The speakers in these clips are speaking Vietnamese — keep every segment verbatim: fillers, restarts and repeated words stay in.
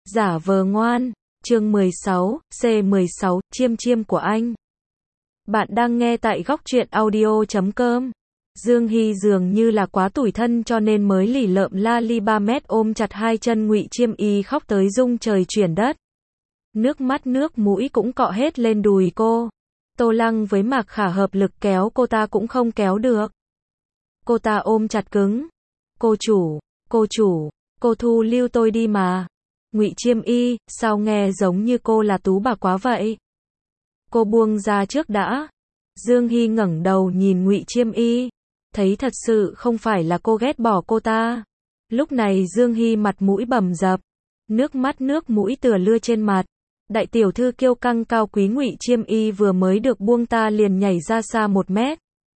Giả vờ ngoan, chương mười sáu, C mười sáu, chiêm chiêm của anh. Bạn đang nghe tại góc truyện audio chấm com. Dương Hy dường như là quá tủi thân cho nên mới lì lợm la li ba mét ôm chặt hai chân Ngụy Chiêm Y khóc tới rung trời chuyển đất. Nước mắt nước mũi cũng cọ hết lên đùi cô. Tô Lăng với Mạc Khả hợp lực kéo cô ta cũng không kéo được. Cô ta ôm chặt cứng. Cô chủ, cô chủ, cô thu lưu tôi đi mà. Ngụy Chiêm Y, sao nghe giống như cô là tú bà quá vậy? Cô buông ra trước đã. Dương Hy ngẩng đầu nhìn Ngụy Chiêm Y, thấy thật sự không phải là cô ghét bỏ cô ta. Lúc này Dương Hy mặt mũi bầm dập, nước mắt nước mũi tựa lưa trên mặt. Đại tiểu thư kiêu căng cao quý Ngụy Chiêm Y vừa mới được buông ta liền nhảy ra xa một mét.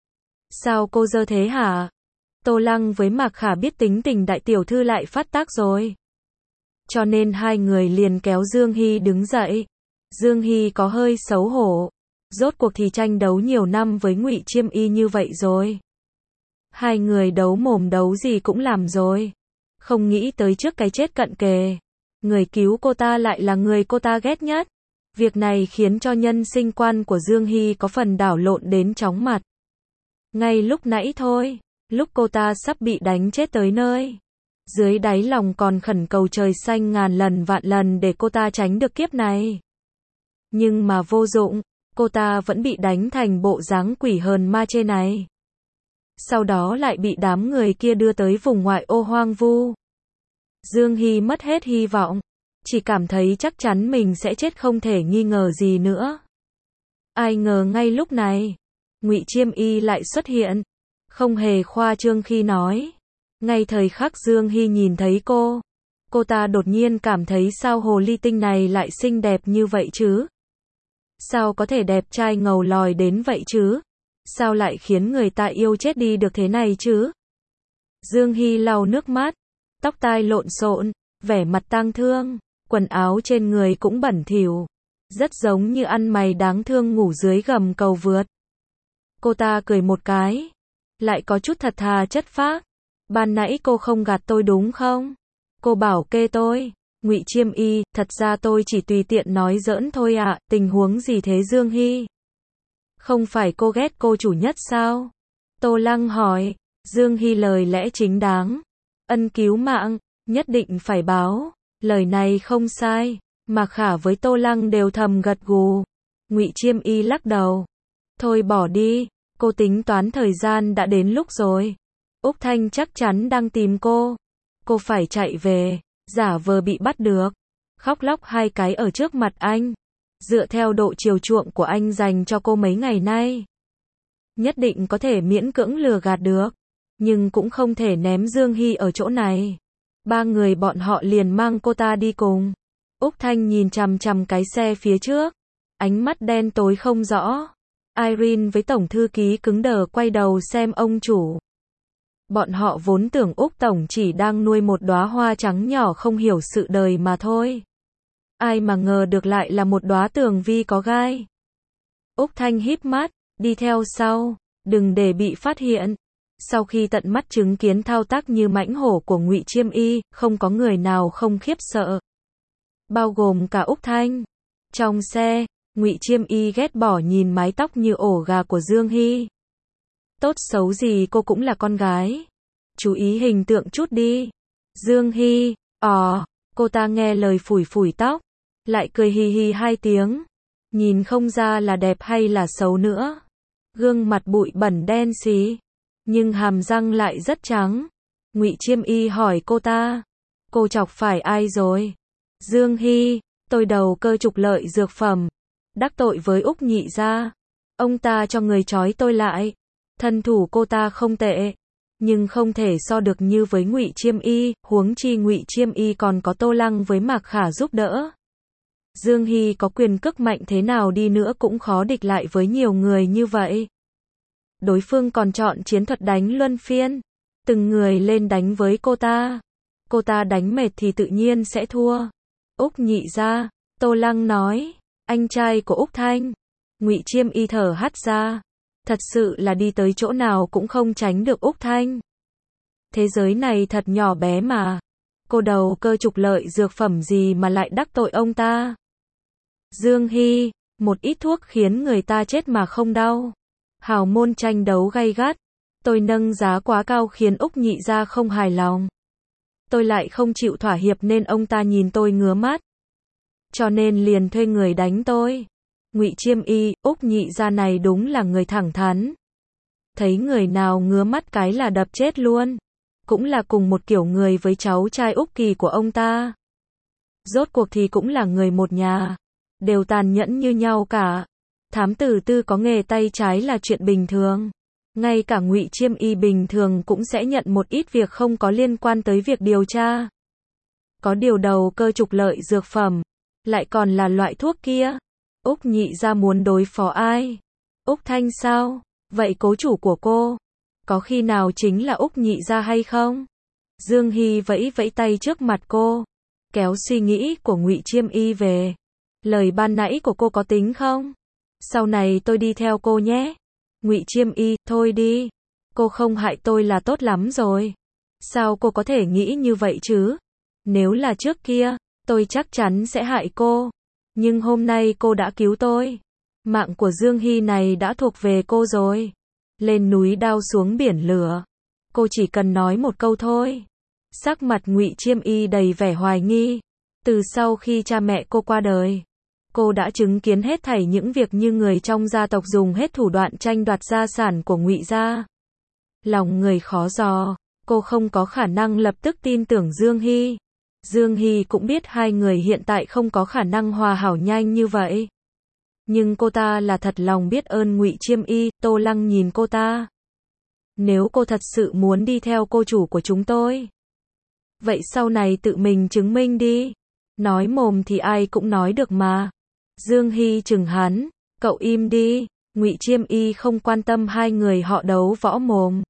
Sao cô dơ thế hả? Tô Lăng với Mạc Khả biết tính tình đại tiểu thư lại phát tác rồi. Cho nên hai người liền kéo Dương Hy đứng dậy. Dương Hy có hơi xấu hổ. Rốt cuộc thì tranh đấu nhiều năm với Ngụy Chiêm Y như vậy rồi. Hai người đấu mồm đấu gì cũng làm rồi. Không nghĩ tới trước cái chết cận kề, người cứu cô ta lại là người cô ta ghét nhất. Việc này khiến cho nhân sinh quan của Dương Hy có phần đảo lộn đến chóng mặt. Ngay lúc nãy thôi, lúc cô ta sắp bị đánh chết tới nơi, dưới đáy lòng còn khẩn cầu trời xanh ngàn lần vạn lần để cô ta tránh được kiếp này. Nhưng mà vô dụng, cô ta vẫn bị đánh thành bộ dáng quỷ hờn ma chê này. Sau đó lại bị đám người kia đưa tới vùng ngoại ô hoang vu. Dương Hy mất hết hy vọng, chỉ cảm thấy chắc chắn mình sẽ chết không thể nghi ngờ gì nữa. Ai ngờ ngay lúc này, Ngụy Chiêm Y lại xuất hiện, không hề khoa trương khi nói. Ngay thời khắc Dương Hy nhìn thấy cô, cô ta đột nhiên cảm thấy sao hồ ly tinh này lại xinh đẹp như vậy chứ? Sao có thể đẹp trai ngầu lòi đến vậy chứ? Sao lại khiến người ta yêu chết đi được thế này chứ? Dương Hy lau nước mắt, tóc tai lộn xộn, vẻ mặt tang thương, quần áo trên người cũng bẩn thỉu, rất giống như ăn mày đáng thương ngủ dưới gầm cầu vượt. Cô ta cười một cái, lại có chút thật thà chất phác. Ban nãy cô không gạt tôi đúng không? Cô bảo kê tôi. Ngụy Chiêm Y, thật ra tôi chỉ tùy tiện nói giỡn thôi ạ. À, tình huống gì thế Dương Hy? Không phải cô ghét cô chủ nhất sao? Tô Lăng hỏi. Dương Hy lời lẽ chính đáng. Ân cứu mạng, nhất định phải báo. Lời này không sai. Mạc Khả với Tô Lăng đều thầm gật gù. Ngụy Chiêm Y lắc đầu. Thôi bỏ đi, cô tính toán thời gian đã đến lúc rồi. Úc Thanh chắc chắn đang tìm cô. Cô phải chạy về, giả vờ bị bắt được, khóc lóc hai cái ở trước mặt anh. Dựa theo độ chiều chuộng của anh dành cho cô mấy ngày nay, nhất định có thể miễn cưỡng lừa gạt được. Nhưng cũng không thể ném Dương Hy ở chỗ này. Ba người bọn họ liền mang cô ta đi cùng. Úc Thanh nhìn chằm chằm cái xe phía trước, ánh mắt đen tối không rõ. Irene với tổng thư ký cứng đờ quay đầu xem ông chủ. Bọn họ vốn tưởng Úc tổng chỉ đang nuôi một đóa hoa trắng nhỏ không hiểu sự đời mà thôi. Ai mà ngờ được lại là một đóa tường vi có gai. Úc Thanh híp mắt, đi theo sau, đừng để bị phát hiện. Sau khi tận mắt chứng kiến thao tác như mãnh hổ của Ngụy Chiêm Y, không có người nào không khiếp sợ, bao gồm cả Úc Thanh. Trong xe, Ngụy Chiêm Y ghét bỏ nhìn mái tóc như ổ gà của Dương Hy. Tốt xấu gì cô cũng là con gái, chú ý hình tượng chút đi. Dương Hy, ò, cô ta nghe lời phủi phủi tóc, lại cười hì hì hai tiếng. Nhìn không ra là đẹp hay là xấu nữa. Gương mặt bụi bẩn đen xí, nhưng hàm răng lại rất trắng. Ngụy Chiêm Y hỏi cô ta, cô chọc phải ai rồi? Dương Hy, tôi đầu cơ trục lợi dược phẩm, đắc tội với Úc nhị gia. Ông ta cho người trói tôi lại. Thân thủ cô ta không tệ, nhưng không thể so được như với Ngụy Chiêm Y, huống chi Ngụy Chiêm Y còn có Tô Lăng với Mạc Khả giúp đỡ. Dương Hy có quyền cước mạnh thế nào đi nữa cũng khó địch lại với nhiều người như vậy. Đối phương còn chọn chiến thuật đánh luân phiên, từng người lên đánh với cô ta. Cô ta đánh mệt thì tự nhiên sẽ thua. Úc nhị gia, Tô Lăng nói, anh trai của Úc Thanh. Ngụy Chiêm Y thở hắt ra. Thật sự là đi tới chỗ nào cũng không tránh được Úc Thanh. Thế giới này thật nhỏ bé mà. Cô đầu cơ trục lợi dược phẩm gì mà lại đắc tội ông ta? Dương Hy, một ít thuốc khiến người ta chết mà không đau. Hào môn tranh đấu gay gắt. Tôi nâng giá quá cao khiến Úc Nhị gia không hài lòng. Tôi lại không chịu thỏa hiệp nên ông ta nhìn tôi ngứa mắt. Cho nên liền thuê người đánh tôi. Ngụy Chiêm Y, Úc Nhị gia này đúng là người thẳng thắn. Thấy người nào ngứa mắt cái là đập chết luôn. Cũng là cùng một kiểu người với cháu trai Úc Kỳ của ông ta. Rốt cuộc thì cũng là người một nhà. Đều tàn nhẫn như nhau cả. Thám tử Tư có nghề tay trái là chuyện bình thường. Ngay cả Ngụy Chiêm Y bình thường cũng sẽ nhận một ít việc không có liên quan tới việc điều tra. Có điều đầu cơ trục lợi dược phẩm, lại còn là loại thuốc kia. Úc Nhị gia muốn đối phó ai? Úc Thanh sao? Vậy cố chủ của cô, có khi nào chính là Úc Nhị gia hay không? Dương Hy vẫy vẫy tay trước mặt cô, kéo suy nghĩ của Ngụy Chiêm Y về. Lời ban nãy của cô có tính không? Sau này tôi đi theo cô nhé. Ngụy Chiêm Y, thôi đi. Cô không hại tôi là tốt lắm rồi. Sao cô có thể nghĩ như vậy chứ? Nếu là trước kia, tôi chắc chắn sẽ hại cô. Nhưng hôm nay cô đã cứu tôi. Mạng của Dương Hy này đã thuộc về cô rồi. Lên núi đao xuống biển lửa. Cô chỉ cần nói một câu thôi. Sắc mặt Ngụy Chiêm Y đầy vẻ hoài nghi. Từ sau khi cha mẹ cô qua đời, cô đã chứng kiến hết thảy những việc như người trong gia tộc dùng hết thủ đoạn tranh đoạt gia sản của Ngụy gia. Lòng người khó dò, cô không có khả năng lập tức tin tưởng Dương Hy. Dương Hy cũng biết hai người hiện tại không có khả năng hòa hảo nhanh như vậy. Nhưng cô ta là thật lòng biết ơn Ngụy Chiêm Y. Tô Lăng nhìn cô ta. Nếu cô thật sự muốn đi theo cô chủ của chúng tôi, vậy sau này tự mình chứng minh đi. Nói mồm thì ai cũng nói được mà. Dương Hy chừng hắn, cậu im đi. Ngụy Chiêm Y không quan tâm hai người họ đấu võ mồm.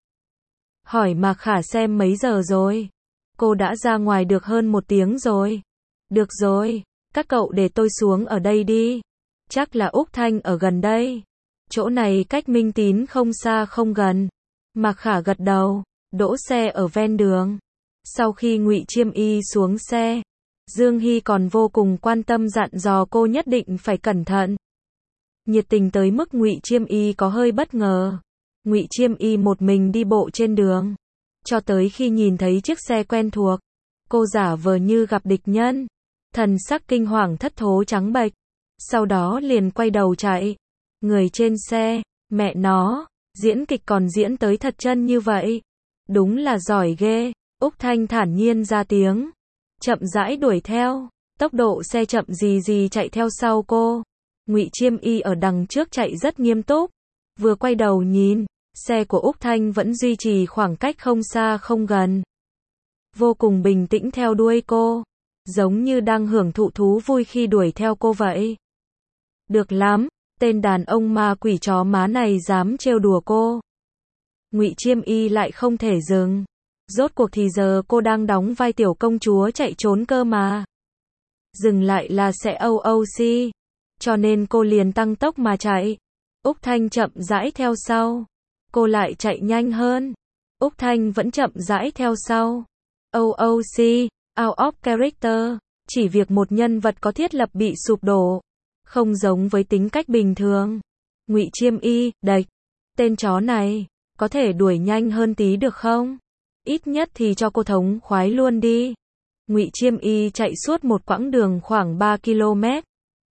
Hỏi Mạc Khả xem mấy giờ rồi. Cô đã ra ngoài được hơn một tiếng rồi. Được rồi, các cậu để tôi xuống ở đây đi. Chắc là Úc Thanh ở gần đây. Chỗ này cách Minh Tín không xa không gần. Mạc Khả gật đầu, đỗ xe ở ven đường. Sau khi Ngụy Chiêm Y xuống xe, Dương Hy còn vô cùng quan tâm dặn dò cô nhất định phải cẩn thận. Nhiệt tình tới mức Ngụy Chiêm Y có hơi bất ngờ. Ngụy Chiêm Y một mình đi bộ trên đường, cho tới khi nhìn thấy chiếc xe quen thuộc, cô giả vờ như gặp địch nhân, thần sắc kinh hoàng thất thố trắng bệch, sau đó liền quay đầu chạy. Người trên xe, mẹ nó, diễn kịch còn diễn tới thật chân như vậy. Đúng là giỏi ghê. Úc Thanh thản nhiên ra tiếng, chậm rãi đuổi theo, tốc độ xe chậm gì gì chạy theo sau cô. Ngụy Chiêm Y ở đằng trước chạy rất nghiêm túc, vừa quay đầu nhìn, xe của Úc Thanh vẫn duy trì khoảng cách không xa không gần, vô cùng bình tĩnh theo đuôi cô, giống như đang hưởng thụ thú vui khi đuổi theo cô vậy. Được lắm, tên đàn ông ma quỷ chó má này dám trêu đùa cô. Ngụy Chiêm Y lại không thể dừng. Rốt cuộc thì giờ cô đang đóng vai tiểu công chúa chạy trốn cơ mà. Dừng lại là sẽ âu âu si. Cho nên cô liền tăng tốc mà chạy. Úc Thanh chậm rãi theo sau. Cô lại chạy nhanh hơn. Úc Thanh vẫn chậm rãi theo sau. âu âu si, out of character. Chỉ việc một nhân vật có thiết lập bị sụp đổ. Không giống với tính cách bình thường. Ngụy Chiêm Y, đạch. Tên chó này, có thể đuổi nhanh hơn tí được không? Ít nhất thì cho cô thống khoái luôn đi. Ngụy Chiêm Y chạy suốt một quãng đường khoảng ba ki lô mét.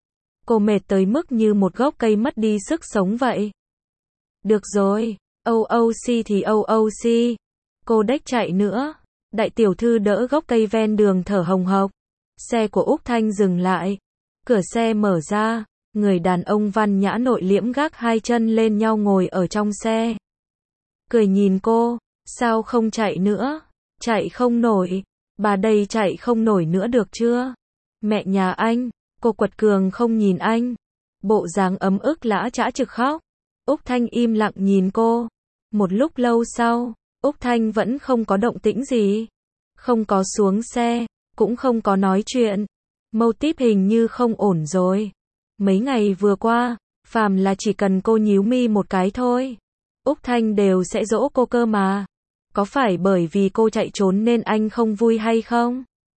Cô mệt tới mức như một gốc cây mất đi sức sống vậy. Được rồi, âu âu si thì âu âu si. Cô đếch chạy nữa. Đại tiểu thư đỡ gốc cây ven đường thở hồng hộc. Xe của Úc Thanh dừng lại. Cửa xe mở ra. Người đàn ông văn nhã nội liễm gác hai chân lên nhau ngồi ở trong xe. Cười nhìn cô. Sao không chạy nữa? Chạy không nổi. Bà đây chạy không nổi nữa được chưa? Mẹ nhà anh. Cô quật cường không nhìn anh. Bộ dáng ấm ức lã chã trực khóc. Úc Thanh im lặng nhìn cô. Một lúc lâu sau, Úc Thanh vẫn không có động tĩnh gì. Không có xuống xe, cũng không có nói chuyện. Mâu típ hình như không ổn rồi. Mấy ngày vừa qua, phàm là chỉ cần cô nhíu mi một cái thôi, Úc Thanh đều sẽ dỗ cô cơ mà. Có phải bởi vì cô chạy trốn nên anh không vui hay không?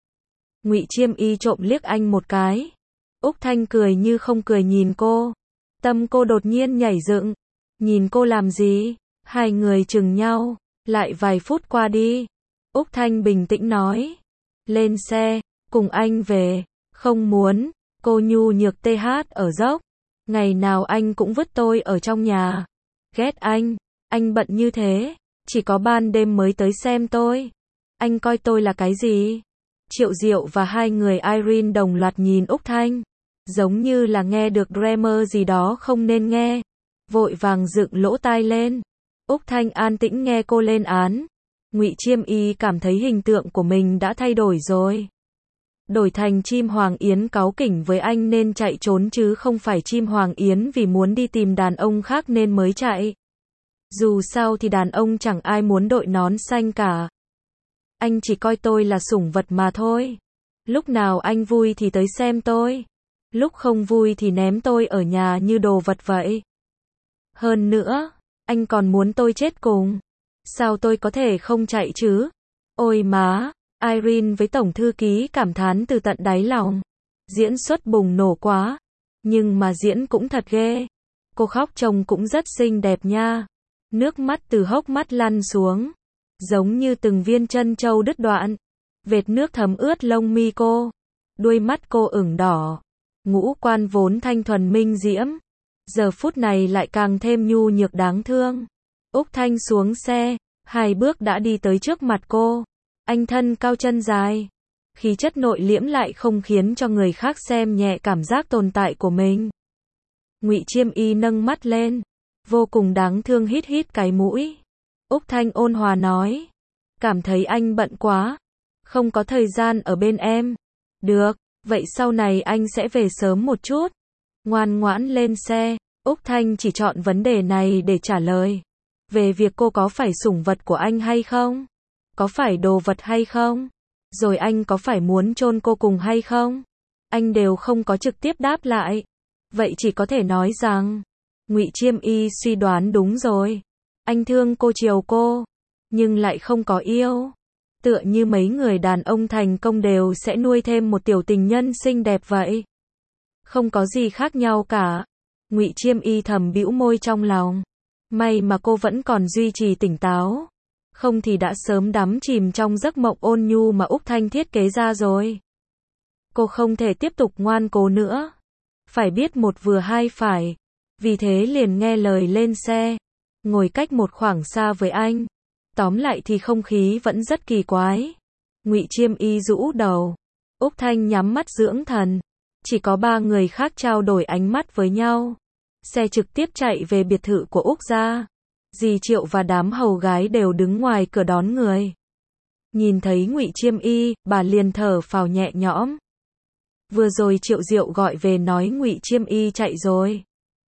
Ngụy Chiêm Y trộm liếc anh một cái. Úc Thanh cười như không cười nhìn cô. Tâm cô đột nhiên nhảy dựng. Nhìn cô làm gì? Hai người chừng nhau. Lại vài phút qua đi. Úc Thanh bình tĩnh nói. Lên xe, cùng anh về. Không muốn. Cô nhu nhược tê hát ở dốc. Ngày nào anh cũng vứt tôi ở trong nhà. Ghét anh. Anh bận như thế. Chỉ có ban đêm mới tới xem tôi. Anh coi tôi là cái gì? Triệu Diệu và hai người Irene đồng loạt nhìn Úc Thanh. Giống như là nghe được grammar gì đó không nên nghe. Vội vàng dựng lỗ tai lên. Úc Thanh an tĩnh nghe cô lên án. Ngụy Chiêm Y cảm thấy hình tượng của mình đã thay đổi rồi. Đổi thành chim hoàng yến cáu kỉnh với anh nên chạy trốn chứ không phải chim hoàng yến vì muốn đi tìm đàn ông khác nên mới chạy. Dù sao thì đàn ông chẳng ai muốn đội nón xanh cả. Anh chỉ coi tôi là sủng vật mà thôi. Lúc nào anh vui thì tới xem tôi. Lúc không vui thì ném tôi ở nhà như đồ vật vậy. Hơn nữa, anh còn muốn tôi chết cùng. Sao tôi có thể không chạy chứ? Ôi má, Irene với tổng thư ký cảm thán từ tận đáy lòng. Diễn xuất bùng nổ quá. Nhưng mà diễn cũng thật ghê. Cô khóc trông cũng rất xinh đẹp nha. Nước mắt từ hốc mắt lăn xuống. Giống như từng viên trân châu đứt đoạn. Vệt nước thấm ướt lông mi cô. Đuôi mắt cô ửng đỏ. Ngũ quan vốn thanh thuần minh diễm. Giờ phút này lại càng thêm nhu nhược đáng thương. Úc Thanh xuống xe. Hai bước đã đi tới trước mặt cô. Anh thân cao chân dài. Khí chất nội liễm lại không khiến cho người khác xem nhẹ cảm giác tồn tại của mình. Ngụy Chiêm Y nâng mắt lên. Vô cùng đáng thương hít hít cái mũi. Úc Thanh ôn hòa nói. Cảm thấy anh bận quá. Không có thời gian ở bên em. Được, vậy sau này anh sẽ về sớm một chút. Ngoan ngoãn lên xe. Úc Thanh chỉ chọn vấn đề này để trả lời. Về việc cô có phải sủng vật của anh hay không? Có phải đồ vật hay không? Rồi anh có phải muốn chôn cô cùng hay không? Anh đều không có trực tiếp đáp lại. Vậy chỉ có thể nói rằng Ngụy Chiêm Y suy đoán đúng rồi. Anh thương cô chiều cô, nhưng lại không có yêu. Tựa như mấy người đàn ông thành công đều sẽ nuôi thêm một tiểu tình nhân xinh đẹp vậy. Không có gì khác nhau cả. Ngụy Chiêm Y thầm bĩu môi trong lòng. May mà cô vẫn còn duy trì tỉnh táo. Không thì đã sớm đắm chìm trong giấc mộng ôn nhu mà Úc Thanh thiết kế ra rồi. Cô không thể tiếp tục ngoan cố nữa. Phải biết một vừa hai phải. Vì thế liền nghe lời lên xe. Ngồi cách một khoảng xa với anh. Tóm lại thì không khí vẫn rất kỳ quái. Ngụy Chiêm Y rũ đầu. Úc Thanh nhắm mắt dưỡng thần. Chỉ có ba người khác trao đổi ánh mắt với nhau. Xe trực tiếp chạy về biệt thự của Úc gia. Dì Triệu và đám hầu gái đều đứng ngoài cửa đón người. Nhìn thấy Ngụy Chiêm Y, bà liền thở phào nhẹ nhõm. Vừa rồi Triệu Diệu gọi về nói Ngụy Chiêm Y chạy rồi.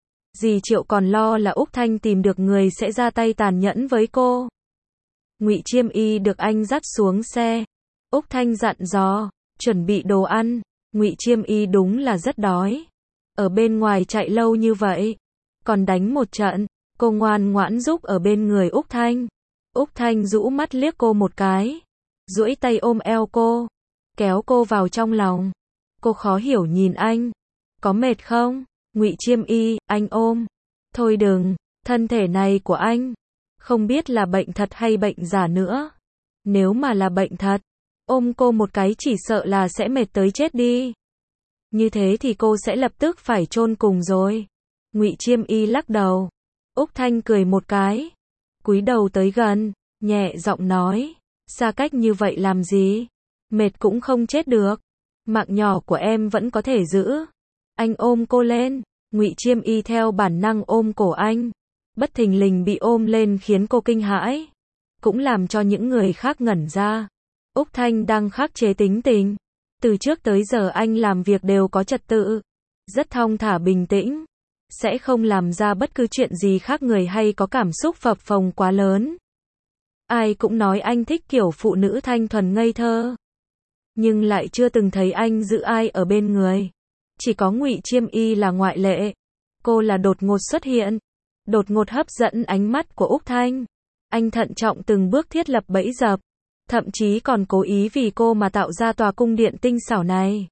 Dì Triệu còn lo là Úc Thanh tìm được người sẽ ra tay tàn nhẫn với cô. Ngụy Chiêm Y được anh dắt xuống xe. Úc Thanh dặn dò, chuẩn bị đồ ăn. Ngụy Chiêm Y đúng là rất đói. Ở bên ngoài chạy lâu như vậy, còn đánh một trận. Cô ngoan ngoãn giúp ở bên người Úc Thanh. Úc Thanh rũ mắt liếc cô một cái. Duỗi tay ôm eo cô. Kéo cô vào trong lòng. Cô khó hiểu nhìn anh. Có mệt không? Ngụy Chiêm Y, anh ôm. Thôi đừng, thân thể này của anh. Không biết là bệnh thật hay bệnh giả nữa. Nếu mà là bệnh thật, ôm cô một cái chỉ sợ là sẽ mệt tới chết đi. Như thế thì cô sẽ lập tức phải chôn cùng rồi. Ngụy Chiêm Y lắc đầu. Úc Thanh cười một cái. Cúi đầu tới gần, nhẹ giọng nói. Xa cách như vậy làm gì? Mệt cũng không chết được. Mạng nhỏ của em vẫn có thể giữ. Anh ôm cô lên. Ngụy Chiêm Y theo bản năng ôm cổ anh. Bất thình lình bị ôm lên khiến cô kinh hãi. Cũng làm cho những người khác ngẩn ra. Úc Thanh đang khắc chế tính tình. Từ trước tới giờ anh làm việc đều có trật tự. Rất thong thả bình tĩnh. Sẽ không làm ra bất cứ chuyện gì khác người hay có cảm xúc phập phồng quá lớn. Ai cũng nói anh thích kiểu phụ nữ thanh thuần ngây thơ. Nhưng lại chưa từng thấy anh giữ ai ở bên người. Chỉ có Ngụy Chiêm Y là ngoại lệ. Cô là đột ngột xuất hiện. Đột ngột hấp dẫn ánh mắt của Úc Thanh. Anh thận trọng từng bước thiết lập bẫy dập. thậm chí còn cố ý vì cô mà tạo ra tòa cung điện tinh xảo này.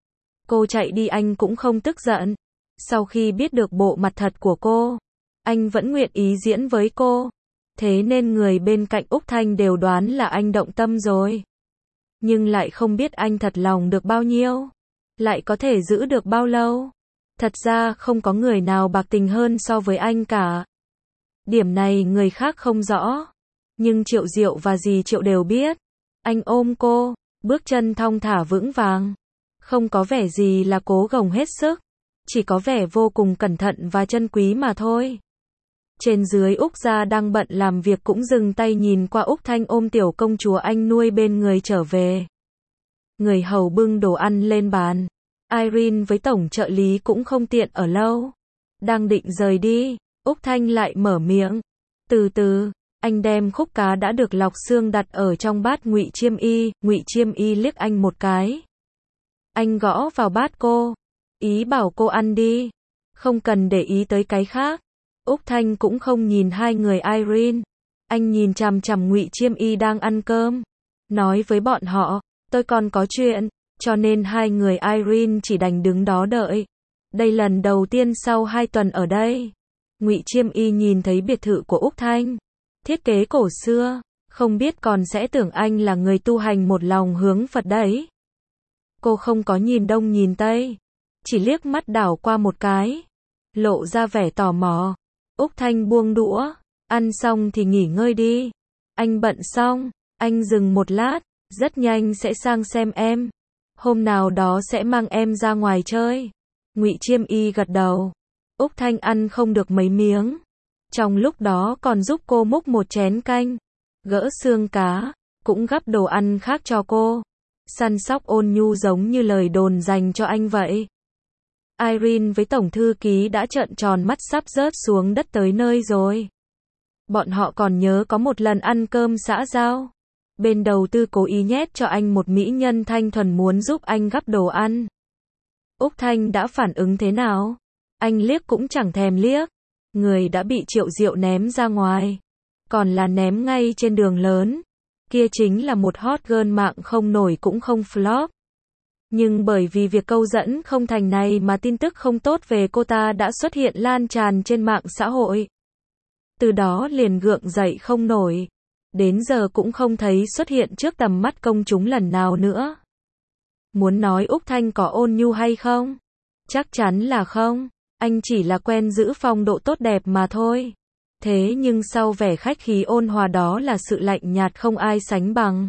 Cô chạy đi anh cũng không tức giận. Sau khi biết được bộ mặt thật của cô, anh vẫn nguyện ý diễn với cô. Thế nên người bên cạnh Úc Thanh đều đoán là anh động tâm rồi. Nhưng lại không biết anh thật lòng được bao nhiêu, lại có thể giữ được bao lâu. Thật ra không có người nào bạc tình hơn so với anh cả. Điểm này người khác không rõ, nhưng Triệu Diệu và dì Triệu đều biết. Anh ôm cô, bước chân thong thả vững vàng, không có vẻ gì là cố gồng hết sức, chỉ có vẻ vô cùng cẩn thận và trân quý mà thôi. Trên dưới Úc gia đang bận làm việc cũng dừng tay nhìn qua Úc Thanh ôm tiểu công chúa anh nuôi bên người trở về. Người hầu bưng đồ ăn lên bàn. Irene với tổng trợ lý cũng không tiện ở lâu. Đang định rời đi, Úc Thanh lại mở miệng. Từ từ, anh đem khúc cá đã được lọc xương đặt ở trong bát Ngụy Chiêm Y. Ngụy Chiêm Y liếc anh một cái. Anh gõ vào bát cô, ý bảo cô ăn đi, không cần để ý tới cái khác. Úc Thanh cũng không nhìn hai người Irene. Anh nhìn chằm chằm Ngụy Chiêm Y đang ăn cơm, nói với bọn họ, tôi còn có chuyện, cho nên hai người Irene chỉ đành đứng đó đợi. Đây lần đầu tiên sau hai tuần ở đây. Ngụy Chiêm Y nhìn thấy biệt thự của Úc Thanh, thiết kế cổ xưa, không biết còn sẽ tưởng anh là người tu hành một lòng hướng Phật đấy. Cô không có nhìn đông nhìn tây, chỉ liếc mắt đảo qua một cái, lộ ra vẻ tò mò. Úc Thanh buông đũa, ăn xong thì nghỉ ngơi đi. Anh bận xong, anh dừng một lát, rất nhanh sẽ sang xem em. Hôm nào đó sẽ mang em ra ngoài chơi. Ngụy Chiêm Y gật đầu. Úc Thanh ăn không được mấy miếng. Trong lúc đó còn giúp cô múc một chén canh, gỡ xương cá, cũng gắp đồ ăn khác cho cô. Săn sóc ôn nhu giống như lời đồn dành cho anh vậy. Irene với tổng thư ký đã trợn tròn mắt sắp rớt xuống đất tới nơi rồi. Bọn họ còn nhớ có một lần ăn cơm xã giao, bên đầu tư cố ý nhét cho anh một mỹ nhân thanh thuần muốn giúp anh gắp đồ ăn. Úc Thanh đã phản ứng thế nào? Anh liếc cũng chẳng thèm liếc. Người đã bị Triệu Diệu ném ra ngoài, còn là ném ngay trên đường lớn. Kia chính là một hot girl mạng không nổi cũng không flop. Nhưng bởi vì việc câu dẫn không thành này mà tin tức không tốt về cô ta đã xuất hiện lan tràn trên mạng xã hội. Từ đó liền gượng dậy không nổi. Đến giờ cũng không thấy xuất hiện trước tầm mắt công chúng lần nào nữa. Muốn nói Úc Thanh có ôn nhu hay không? Chắc chắn là không. Anh chỉ là quen giữ phong độ tốt đẹp mà thôi. Thế nhưng sau vẻ khách khí ôn hòa đó là sự lạnh nhạt không ai sánh bằng.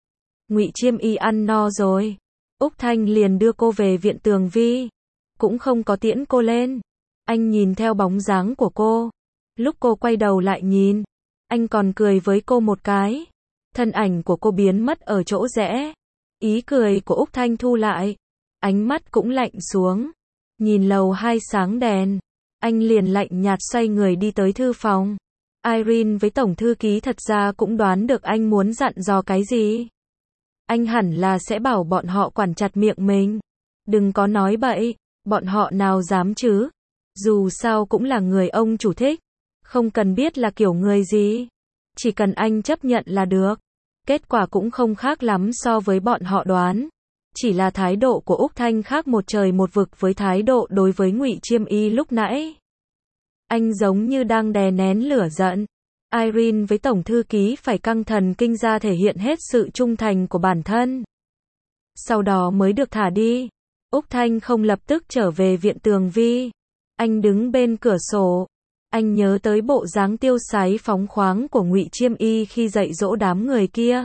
Ngụy Chiêm Y ăn no rồi, Úc Thanh liền đưa cô về viện Tường Vi, cũng không có tiễn cô lên. Anh nhìn theo bóng dáng của cô, lúc cô quay đầu lại nhìn, anh còn cười với cô một cái. Thân ảnh của cô biến mất ở chỗ rẽ, ý cười của Úc Thanh thu lại, ánh mắt cũng lạnh xuống. Nhìn lầu hai sáng đèn, anh liền lạnh nhạt xoay người đi tới thư phòng. Irene với tổng thư ký thật ra cũng đoán được anh muốn dặn dò cái gì. Anh hẳn là sẽ bảo bọn họ quản chặt miệng mình. Đừng có nói bậy, bọn họ nào dám chứ. Dù sao cũng là người ông chủ thích. Không cần biết là kiểu người gì. Chỉ cần anh chấp nhận là được. Kết quả cũng không khác lắm so với bọn họ đoán. Chỉ là thái độ của Úc Thanh khác một trời một vực với thái độ đối với Ngụy Chiêm Y lúc nãy. Anh giống như đang đè nén lửa giận. Irene với tổng thư ký phải căng thần kinh ra thể hiện hết sự trung thành của bản thân. Sau đó mới được thả đi. Úc Thanh không lập tức trở về viện Tường Vi. Anh đứng bên cửa sổ. Anh nhớ tới bộ dáng tiêu sái phóng khoáng của Ngụy Chiêm Y khi dạy dỗ đám người kia.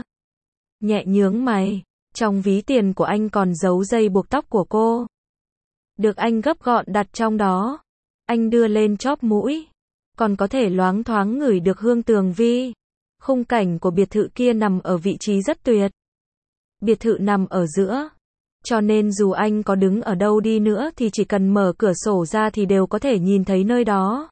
Nhẹ nhướng mày. Trong ví tiền của anh còn giấu dây buộc tóc của cô. Được anh gấp gọn đặt trong đó. Anh đưa lên chóp mũi. Còn có thể loáng thoáng ngửi được hương Tường Vi. Khung cảnh của biệt thự kia nằm ở vị trí rất tuyệt. Biệt thự nằm ở giữa. Cho nên dù anh có đứng ở đâu đi nữa thì chỉ cần mở cửa sổ ra thì đều có thể nhìn thấy nơi đó.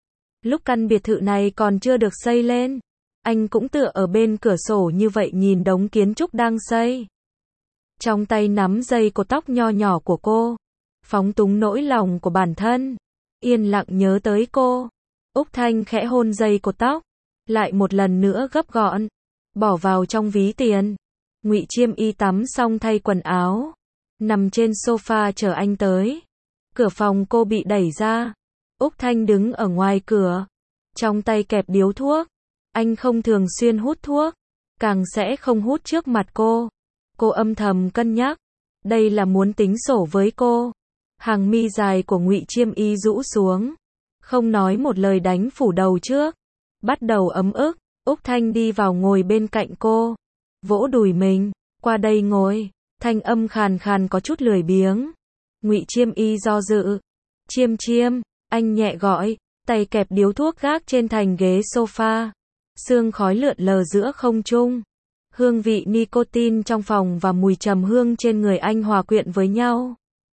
Lúc căn biệt thự này còn chưa được xây lên, anh cũng tựa ở bên cửa sổ như vậy nhìn đống kiến trúc đang xây. Trong tay nắm dây cột tóc nho nhỏ của cô, phóng túng nỗi lòng của bản thân, yên lặng nhớ tới cô. Úc Thanh khẽ hôn dây cột tóc, lại một lần nữa gấp gọn, bỏ vào trong ví tiền. Ngụy Chiêm Y tắm xong thay quần áo, nằm trên sofa chờ anh tới. Cửa phòng cô bị đẩy ra. Úc Thanh đứng ở ngoài cửa, trong tay kẹp điếu thuốc. Anh không thường xuyên hút thuốc, càng sẽ không hút trước mặt cô. Cô âm thầm cân nhắc, đây là muốn tính sổ với cô. Hàng mi dài của Ngụy Chiêm Y rũ xuống, không nói một lời đánh phủ đầu trước. Bắt đầu ấm ức, Úc Thanh đi vào ngồi bên cạnh cô, vỗ đùi mình, qua đây ngồi. Thanh âm khàn khàn có chút lười biếng. Ngụy Chiêm Y do dự. Chiêm Chiêm, anh nhẹ gọi, tay kẹp điếu thuốc gác trên thành ghế sofa. Sương khói lượn lờ giữa không trung. Hương vị nicotine trong phòng và mùi trầm hương trên người anh hòa quyện với nhau.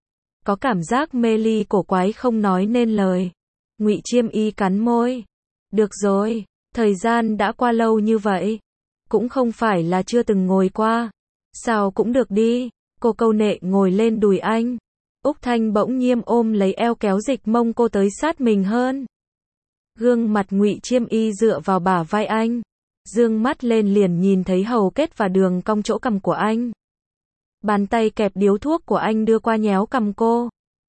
Có cảm giác mê ly cổ quái không nói nên lời. Ngụy Chiêm Y cắn môi. Được rồi, thời gian đã qua lâu như vậy. Cũng không phải là chưa từng ngồi qua. Sao cũng được đi. Cô câu nệ ngồi lên đùi anh. Úc Thanh bỗng nhiên ôm lấy eo kéo dịch mông cô tới sát mình hơn. Gương mặt Ngụy Chiêm Y dựa vào bả vai anh. Dương mắt lên liền nhìn thấy hầu kết và đường cong chỗ cằm của anh. Bàn tay kẹp điếu thuốc của anh đưa qua nhéo cằm cô.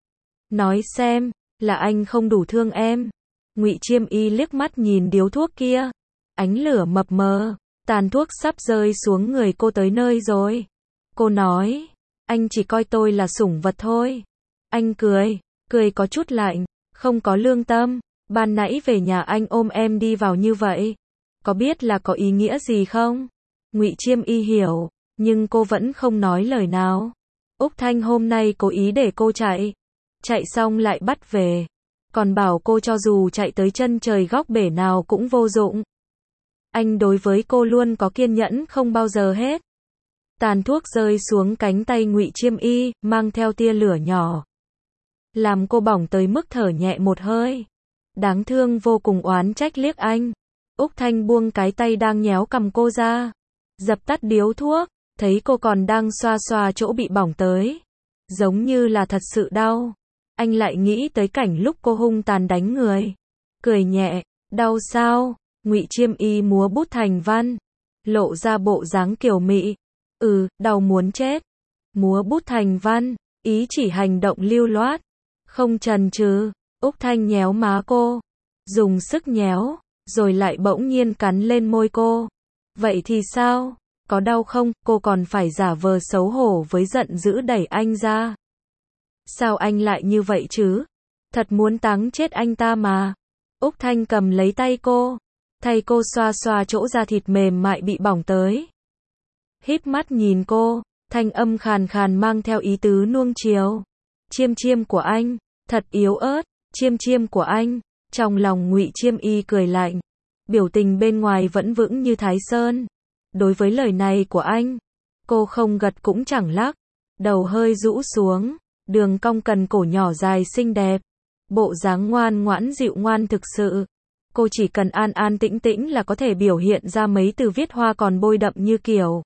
Nói xem, là anh không đủ thương em. Ngụy Chiêm Y liếc mắt nhìn điếu thuốc kia. Ánh lửa mập mờ, tàn thuốc sắp rơi xuống người cô tới nơi rồi. Cô nói, anh chỉ coi tôi là sủng vật thôi. Anh cười, cười có chút lạnh, không có lương tâm. Ban nãy về nhà anh ôm em đi vào như vậy, có biết là có ý nghĩa gì không? Ngụy Chiêm Y hiểu, nhưng cô vẫn không nói lời nào. Úc Thanh hôm nay cố ý để cô chạy. Chạy xong lại bắt về. Còn bảo cô cho dù chạy tới chân trời góc bể nào cũng vô dụng. Anh đối với cô luôn có kiên nhẫn không bao giờ hết. Tàn thuốc rơi xuống cánh tay Ngụy Chiêm Y, mang theo tia lửa nhỏ. Làm cô bỏng tới mức thở nhẹ một hơi. Đáng thương vô cùng oán trách liếc anh. Úc Thanh buông cái tay đang nhéo cầm cô ra. Dập tắt điếu thuốc, thấy cô còn đang xoa xoa chỗ bị bỏng tới. Giống như là thật sự đau. Anh lại nghĩ tới cảnh lúc cô hung tàn đánh người. Cười nhẹ, đau sao? Ngụy Chiêm Y múa bút thành văn. Lộ ra bộ dáng kiều mị. Ừ, đau muốn chết. Múa bút thành văn, ý chỉ hành động lưu loát. Không chần chừ. Úc Thanh nhéo má cô. Dùng sức nhéo, rồi lại bỗng nhiên cắn lên môi cô. Vậy thì sao? Có đau không? Cô còn phải giả vờ xấu hổ với giận dữ đẩy anh ra. Sao anh lại như vậy chứ? Thật muốn táng chết anh ta mà. Úc Thanh cầm lấy tay cô, thay cô xoa xoa chỗ da thịt mềm mại bị bỏng tới. Híp mắt nhìn cô, thanh âm khàn khàn mang theo ý tứ nuông chiều. Chiêm chiêm của anh, thật yếu ớt, chiêm chiêm của anh. Trong lòng Ngụy Chiêm Y cười lạnh, biểu tình bên ngoài vẫn vững như Thái Sơn. Đối với lời này của anh, cô không gật cũng chẳng lắc, đầu hơi rũ xuống, đường cong cần cổ nhỏ dài xinh đẹp, bộ dáng ngoan ngoãn dịu ngoan thực sự. Cô chỉ cần an an tĩnh tĩnh là có thể biểu hiện ra mấy từ viết hoa còn bôi đậm như kiểu.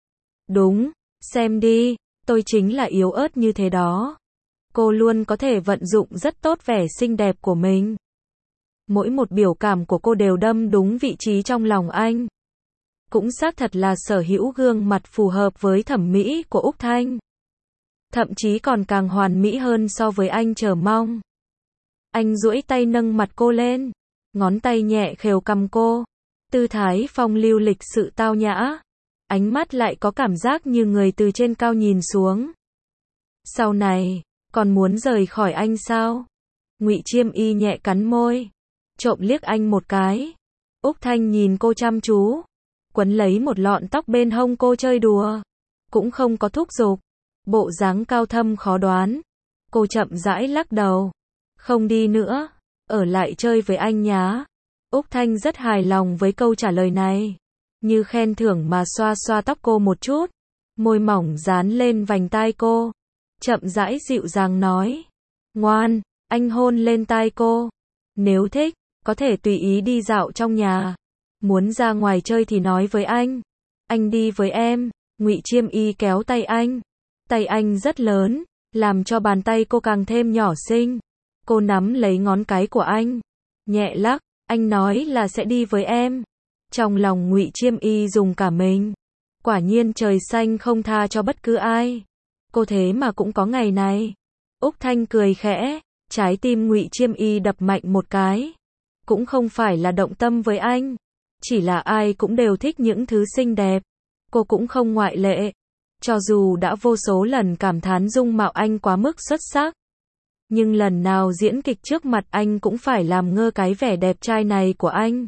Đúng, xem đi, tôi chính là yếu ớt như thế đó. Cô luôn có thể vận dụng rất tốt vẻ xinh đẹp của mình. Mỗi một biểu cảm của cô đều đâm đúng vị trí trong lòng anh. Cũng xác thật là sở hữu gương mặt phù hợp với thẩm mỹ của Úc Thanh. Thậm chí còn càng hoàn mỹ hơn so với anh chờ mong. Anh duỗi tay nâng mặt cô lên, ngón tay nhẹ khều cằm cô. Tư thái phong lưu lịch sự tao nhã. Ánh mắt lại có cảm giác như người từ trên cao nhìn xuống. Sau này, còn muốn rời khỏi anh sao? Ngụy Chiêm Y nhẹ cắn môi, trộm liếc anh một cái. Úc Thanh nhìn cô chăm chú, quấn lấy một lọn tóc bên hông cô chơi đùa, cũng không có thúc giục, bộ dáng cao thâm khó đoán. Cô chậm rãi lắc đầu, không đi nữa, ở lại chơi với anh nhá. Úc Thanh rất hài lòng với câu trả lời này, như khen thưởng mà xoa xoa tóc cô một chút, môi mỏng dán lên vành tai cô, chậm rãi dịu dàng nói, ngoan, anh hôn lên tai cô. Nếu thích, có thể tùy ý đi dạo trong nhà. Muốn ra ngoài chơi thì nói với anh. Anh đi với em. Ngụy Chiêm Y kéo tay anh. Tay anh rất lớn, làm cho bàn tay cô càng thêm nhỏ xinh. Cô nắm lấy ngón cái của anh, nhẹ lắc. Anh nói là sẽ đi với em. Trong lòng Ngụy Chiêm Y dùng cả mình. Quả nhiên trời xanh không tha cho bất cứ ai. Cô thế mà cũng có ngày này. Úc Thanh cười khẽ, trái tim Ngụy Chiêm Y đập mạnh một cái. Cũng không phải là động tâm với anh, chỉ là ai cũng đều thích những thứ xinh đẹp. Cô cũng không ngoại lệ. Cho dù đã vô số lần cảm thán dung mạo anh quá mức xuất sắc, nhưng lần nào diễn kịch trước mặt anh cũng phải làm ngơ cái vẻ đẹp trai này của anh.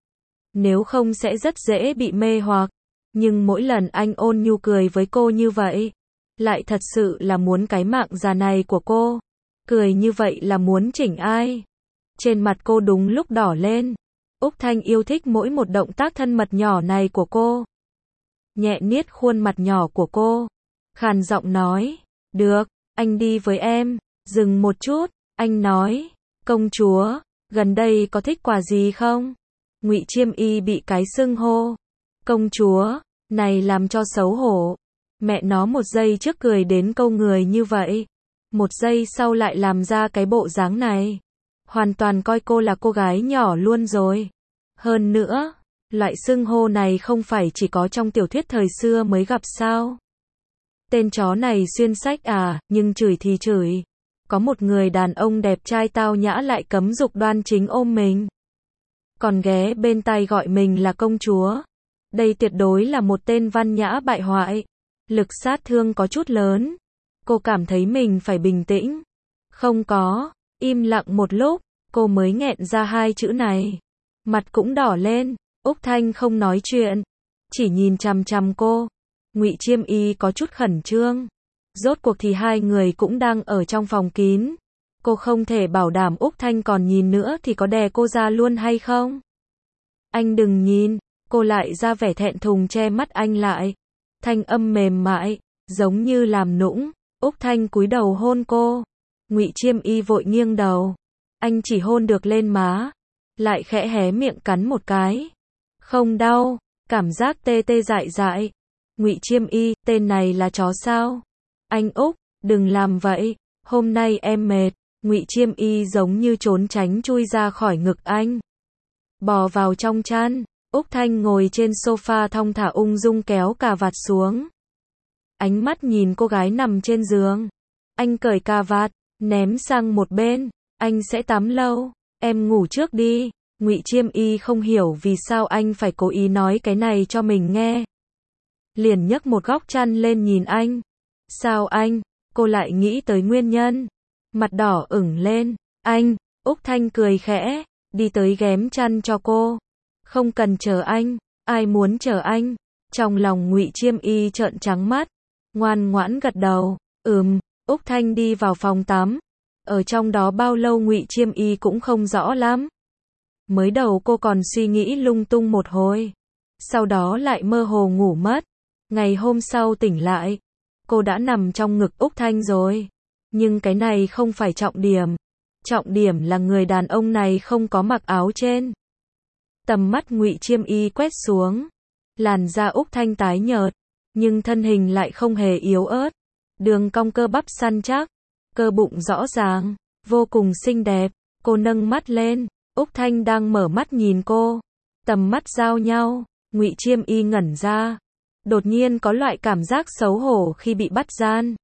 Nếu không sẽ rất dễ bị mê hoặc. Nhưng mỗi lần anh ôn nhu cười với cô như vậy, lại thật sự là muốn cái mạng già này của cô. Cười như vậy là muốn chỉnh ai. Trên mặt cô đúng lúc đỏ lên. Úc Thanh yêu thích mỗi một động tác thân mật nhỏ này của cô. Nhẹ niết khuôn mặt nhỏ của cô, khàn giọng nói, được, anh đi với em. Dừng một chút, anh nói, công chúa, gần đây có thích quà gì không? Ngụy Chiêm Y bị cái xưng hô công chúa này làm cho xấu hổ. Mẹ nó một giây trước cười đến câu người như vậy, một giây sau lại làm ra cái bộ dáng này. Hoàn toàn coi cô là cô gái nhỏ luôn rồi. Hơn nữa, loại xưng hô này không phải chỉ có trong tiểu thuyết thời xưa mới gặp sao? Tên chó này xuyên sách à, nhưng chửi thì chửi. Có một người đàn ông đẹp trai tao nhã lại cấm dục đoan chính ôm mình, còn ghé bên tai gọi mình là công chúa. Đây tuyệt đối là một tên văn nhã bại hoại. Lực sát thương có chút lớn. Cô cảm thấy mình phải bình tĩnh. Không có. Im lặng một lúc, cô mới nghẹn ra hai chữ này. Mặt cũng đỏ lên. Úc Thanh không nói chuyện, chỉ nhìn chằm chằm cô. Ngụy Chiêm Y có chút khẩn trương. Rốt cuộc thì hai người cũng đang ở trong phòng kín. Cô không thể bảo đảm Úc Thanh còn nhìn nữa thì có đè cô ra luôn hay không. Anh đừng nhìn. Cô lại ra vẻ thẹn thùng che mắt anh lại. Thanh âm mềm mại, giống như làm nũng. Úc Thanh cúi đầu hôn cô. Ngụy Chiêm Y vội nghiêng đầu. Anh chỉ hôn được lên má, lại khẽ hé miệng cắn một cái. Không đau, cảm giác tê tê dại dại. Ngụy Chiêm Y, tên này là chó sao? Anh Úc, đừng làm vậy, hôm nay em mệt. Ngụy Chiêm Y giống như trốn tránh chui ra khỏi ngực anh, bò vào trong chăn. Úc Thanh ngồi trên sofa thong thả ung dung kéo cà vạt xuống. Ánh mắt nhìn cô gái nằm trên giường. Anh cởi cà vạt, ném sang một bên. Anh sẽ tắm lâu, em ngủ trước đi. Ngụy Chiêm Y không hiểu vì sao anh phải cố ý nói cái này cho mình nghe. Liền nhấc một góc chăn lên nhìn anh. Sao anh? Cô lại nghĩ tới nguyên nhân. Mặt đỏ ửng lên. Anh, Úc Thanh cười khẽ, đi tới ghém chăn cho cô. Không cần chờ anh, ai muốn chờ anh? Trong lòng Ngụy Chiêm Y trợn trắng mắt, ngoan ngoãn gật đầu. Ừm. Úc Thanh đi vào phòng tắm. Ở trong đó bao lâu Ngụy Chiêm Y cũng không rõ lắm. Mới đầu cô còn suy nghĩ lung tung một hồi, sau đó lại mơ hồ ngủ mất. Ngày hôm sau tỉnh lại, cô đã nằm trong ngực Úc Thanh rồi. Nhưng cái này không phải trọng điểm. Trọng điểm là người đàn ông này không có mặc áo trên. Tầm mắt Ngụy Chiêm Y quét xuống. Làn da Úc Thanh tái nhợt, nhưng thân hình lại không hề yếu ớt. Đường cong cơ bắp săn chắc, cơ bụng rõ ràng, vô cùng xinh đẹp. Cô nâng mắt lên, Úc Thanh đang mở mắt nhìn cô. Tầm mắt giao nhau, Ngụy Chiêm Y ngẩn ra. Đột nhiên có loại cảm giác xấu hổ khi bị bắt gian.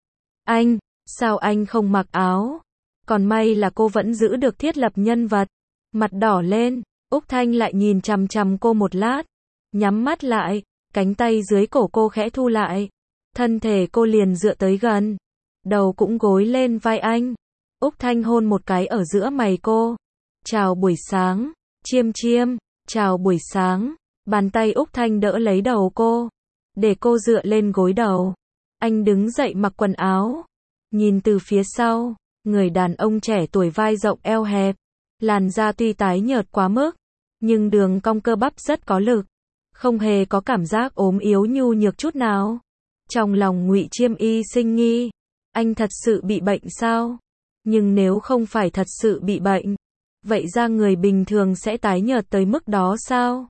Anh, sao anh không mặc áo? Còn may là cô vẫn giữ được thiết lập nhân vật. Mặt đỏ lên, Úc Thanh lại nhìn chằm chằm cô một lát. Nhắm mắt lại, cánh tay dưới cổ cô khẽ thu lại. Thân thể cô liền dựa tới gần. Đầu cũng gối lên vai anh. Úc Thanh hôn một cái ở giữa mày cô. Chào buổi sáng, Chiêm Chiêm. Chào buổi sáng. Bàn tay Úc Thanh đỡ lấy đầu cô, để cô dựa lên gối đầu. Anh đứng dậy mặc quần áo. Nhìn từ phía sau, người đàn ông trẻ tuổi vai rộng eo hẹp. Làn da tuy tái nhợt quá mức, nhưng đường cong cơ bắp rất có lực. Không hề có cảm giác ốm yếu nhu nhược chút nào. Trong lòng Ngụy Chiêm Y sinh nghi. Anh thật sự bị bệnh sao? Nhưng nếu không phải thật sự bị bệnh, vậy ra người bình thường sẽ tái nhợt tới mức đó sao?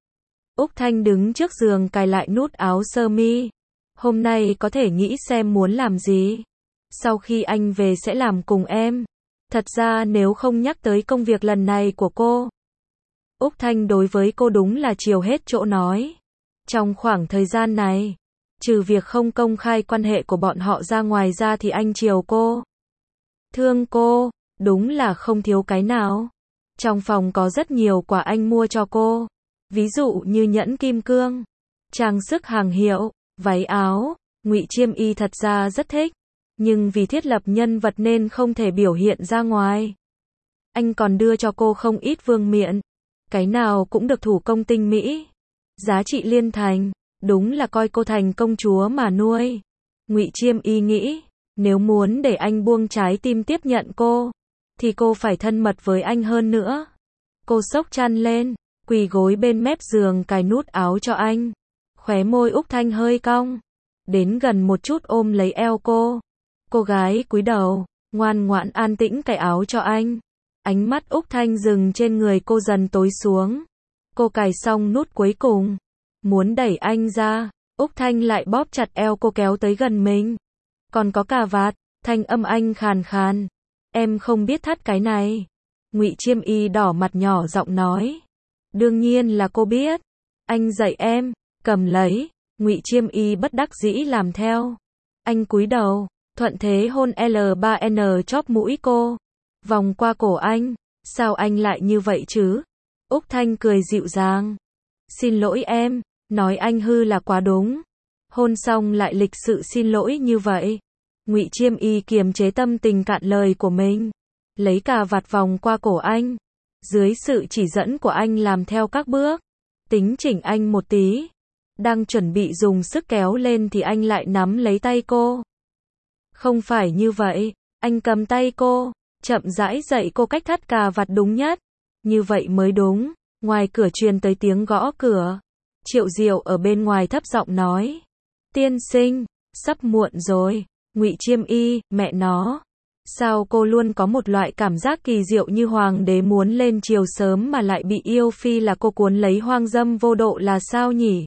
Úc Thanh đứng trước giường cài lại nút áo sơ mi. Hôm nay có thể nghĩ xem muốn làm gì. Sau khi anh về sẽ làm cùng em. Thật ra nếu không nhắc tới công việc lần này của cô, Úc Thanh đối với cô đúng là chiều hết chỗ nói. Trong khoảng thời gian này, trừ việc không công khai quan hệ của bọn họ ra ngoài ra thì anh chiều cô, thương cô, đúng là không thiếu cái nào. Trong phòng có rất nhiều quà anh mua cho cô, ví dụ như nhẫn kim cương, trang sức hàng hiệu, váy áo. Ngụy Chiêm Y thật ra rất thích, nhưng vì thiết lập nhân vật nên không thể biểu hiện ra ngoài. Anh còn đưa cho cô không ít vương miện, cái nào cũng được thủ công tinh mỹ, giá trị liên thành, đúng là coi cô thành công chúa mà nuôi. Ngụy Chiêm Y nghĩ, nếu muốn để anh buông trái tim tiếp nhận cô, thì cô phải thân mật với anh hơn nữa. Cô xốc chăn lên, quỳ gối bên mép giường cài nút áo cho anh. Khóe môi Úc Thanh hơi cong, đến gần một chút ôm lấy eo cô. Cô gái cúi đầu, ngoan ngoãn an tĩnh cài áo cho anh. Ánh mắt Úc Thanh dừng trên người cô dần tối xuống. Cô cài xong nút cuối cùng, muốn đẩy anh ra, Úc Thanh lại bóp chặt eo cô kéo tới gần mình. Còn có cà vạt, thanh âm anh khàn khàn. Em không biết thắt cái này. Ngụy Chiêm Y đỏ mặt nhỏ giọng nói. Đương nhiên là cô biết. Anh dạy em, cầm lấy. Ngụy Chiêm Y bất đắc dĩ làm theo. Anh cúi đầu, thuận thế hôn L ba N chóp mũi cô, vòng qua cổ anh. Sao anh lại như vậy chứ? Úc Thanh cười dịu dàng. Xin lỗi em, nói anh hư là quá đúng. Hôn xong lại lịch sự xin lỗi như vậy. Ngụy Chiêm Y kiềm chế tâm tình cạn lời của mình, lấy cà vạt vòng qua cổ anh, dưới sự chỉ dẫn của anh làm theo các bước, tính chỉnh anh một tí. Đang chuẩn bị dùng sức kéo lên thì anh lại nắm lấy tay cô. Không phải như vậy, anh cầm tay cô, chậm rãi dạy cô cách thắt cà vạt đúng nhất. Như vậy mới đúng. Ngoài cửa truyền tới tiếng gõ cửa. Triệu Diệu ở bên ngoài thấp giọng nói. Tiên sinh, sắp muộn rồi. Ngụy Chiêm Y, mẹ nó. Sao cô luôn có một loại cảm giác kỳ diệu như hoàng đế muốn lên triều sớm mà lại bị yêu phi là cô cuốn lấy hoang dâm vô độ là sao nhỉ?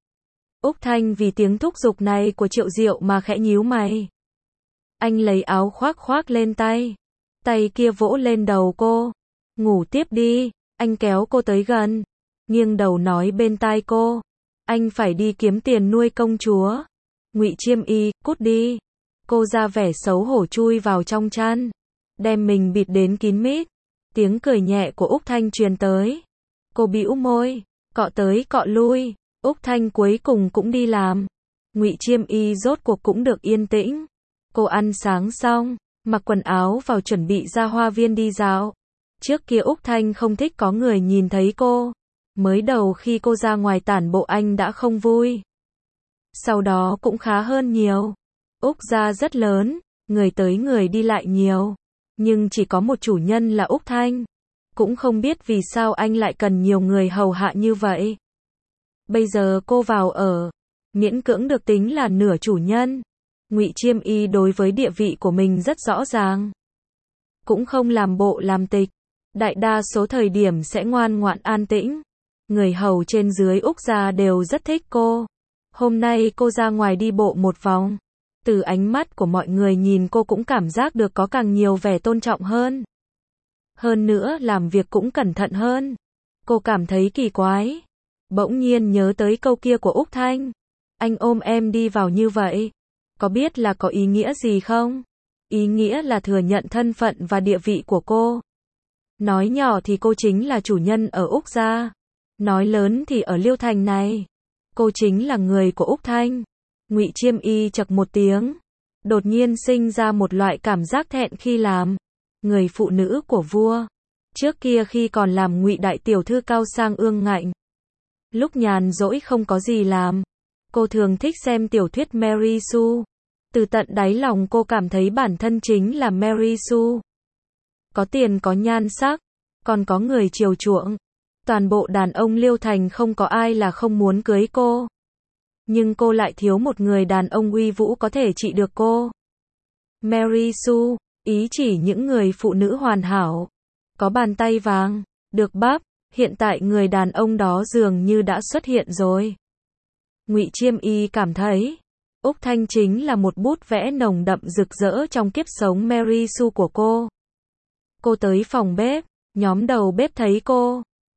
Úc Thanh vì tiếng thúc giục này của Triệu Diệu mà khẽ nhíu mày. Anh lấy áo khoác khoác lên tay. Tay kia vỗ lên đầu cô. Ngủ tiếp đi. Anh kéo cô tới gần, nghiêng đầu nói bên tai cô. Anh phải đi kiếm tiền nuôi công chúa. Ngụy Chiêm Y, cút đi. Cô ra vẻ xấu hổ chui vào trong chăn, đem mình bịt đến kín mít. Tiếng cười nhẹ của Úc Thanh truyền tới. Cô bĩu môi, cọ tới cọ lui. Úc Thanh cuối cùng cũng đi làm. Ngụy Chiêm Y rốt cuộc cũng được yên tĩnh. Cô ăn sáng xong, mặc quần áo vào chuẩn bị ra hoa viên đi dạo. Trước kia Úc Thanh không thích có người nhìn thấy cô. Mới đầu khi cô ra ngoài tản bộ anh đã không vui. Sau đó cũng khá hơn nhiều. Úc gia rất lớn, người tới người đi lại nhiều. Nhưng chỉ có một chủ nhân là Úc Thanh. Cũng không biết vì sao anh lại cần nhiều người hầu hạ như vậy. Bây giờ cô vào ở, miễn cưỡng được tính là nửa chủ nhân. Ngụy Chiêm Y đối với địa vị của mình rất rõ ràng. Cũng không làm bộ làm tịch. Đại đa số thời điểm sẽ ngoan ngoãn an tĩnh. Người hầu trên dưới Úc gia đều rất thích cô. Hôm nay cô ra ngoài đi bộ một vòng. Từ ánh mắt của mọi người nhìn cô cũng cảm giác được có càng nhiều vẻ tôn trọng hơn. Hơn nữa làm việc cũng cẩn thận hơn. Cô cảm thấy kỳ quái. Bỗng nhiên nhớ tới câu kia của Úc Thanh. Anh ôm em đi vào như vậy. Có biết là có ý nghĩa gì không? Ý nghĩa là thừa nhận thân phận và địa vị của cô. Nói nhỏ thì cô chính là chủ nhân ở Úc gia. Nói lớn thì ở Liêu Thành này. Cô chính là người của Úc Thanh. Ngụy Chiêm Y chậc một tiếng. Đột nhiên sinh ra một loại cảm giác thẹn khi làm người phụ nữ của vua. Trước kia khi còn làm Ngụy đại tiểu thư cao sang ương ngạnh. Lúc nhàn rỗi không có gì làm. Cô thường thích xem tiểu thuyết Mary Sue. Từ tận đáy lòng cô cảm thấy bản thân chính là Mary Sue. Có tiền có nhan sắc, còn có người chiều chuộng. Toàn bộ đàn ông Liêu Thành không có ai là không muốn cưới cô. Nhưng cô lại thiếu một người đàn ông uy vũ có thể trị được cô. Mary Sue, ý chỉ những người phụ nữ hoàn hảo. Có bàn tay vàng, được bắp, hiện tại người đàn ông đó dường như đã xuất hiện rồi. Ngụy Chiêm Y cảm thấy, Úc Thanh chính là một bút vẽ nồng đậm rực rỡ trong kiếp sống Mary Sue của cô. Cô tới phòng bếp, nhóm đầu bếp thấy cô.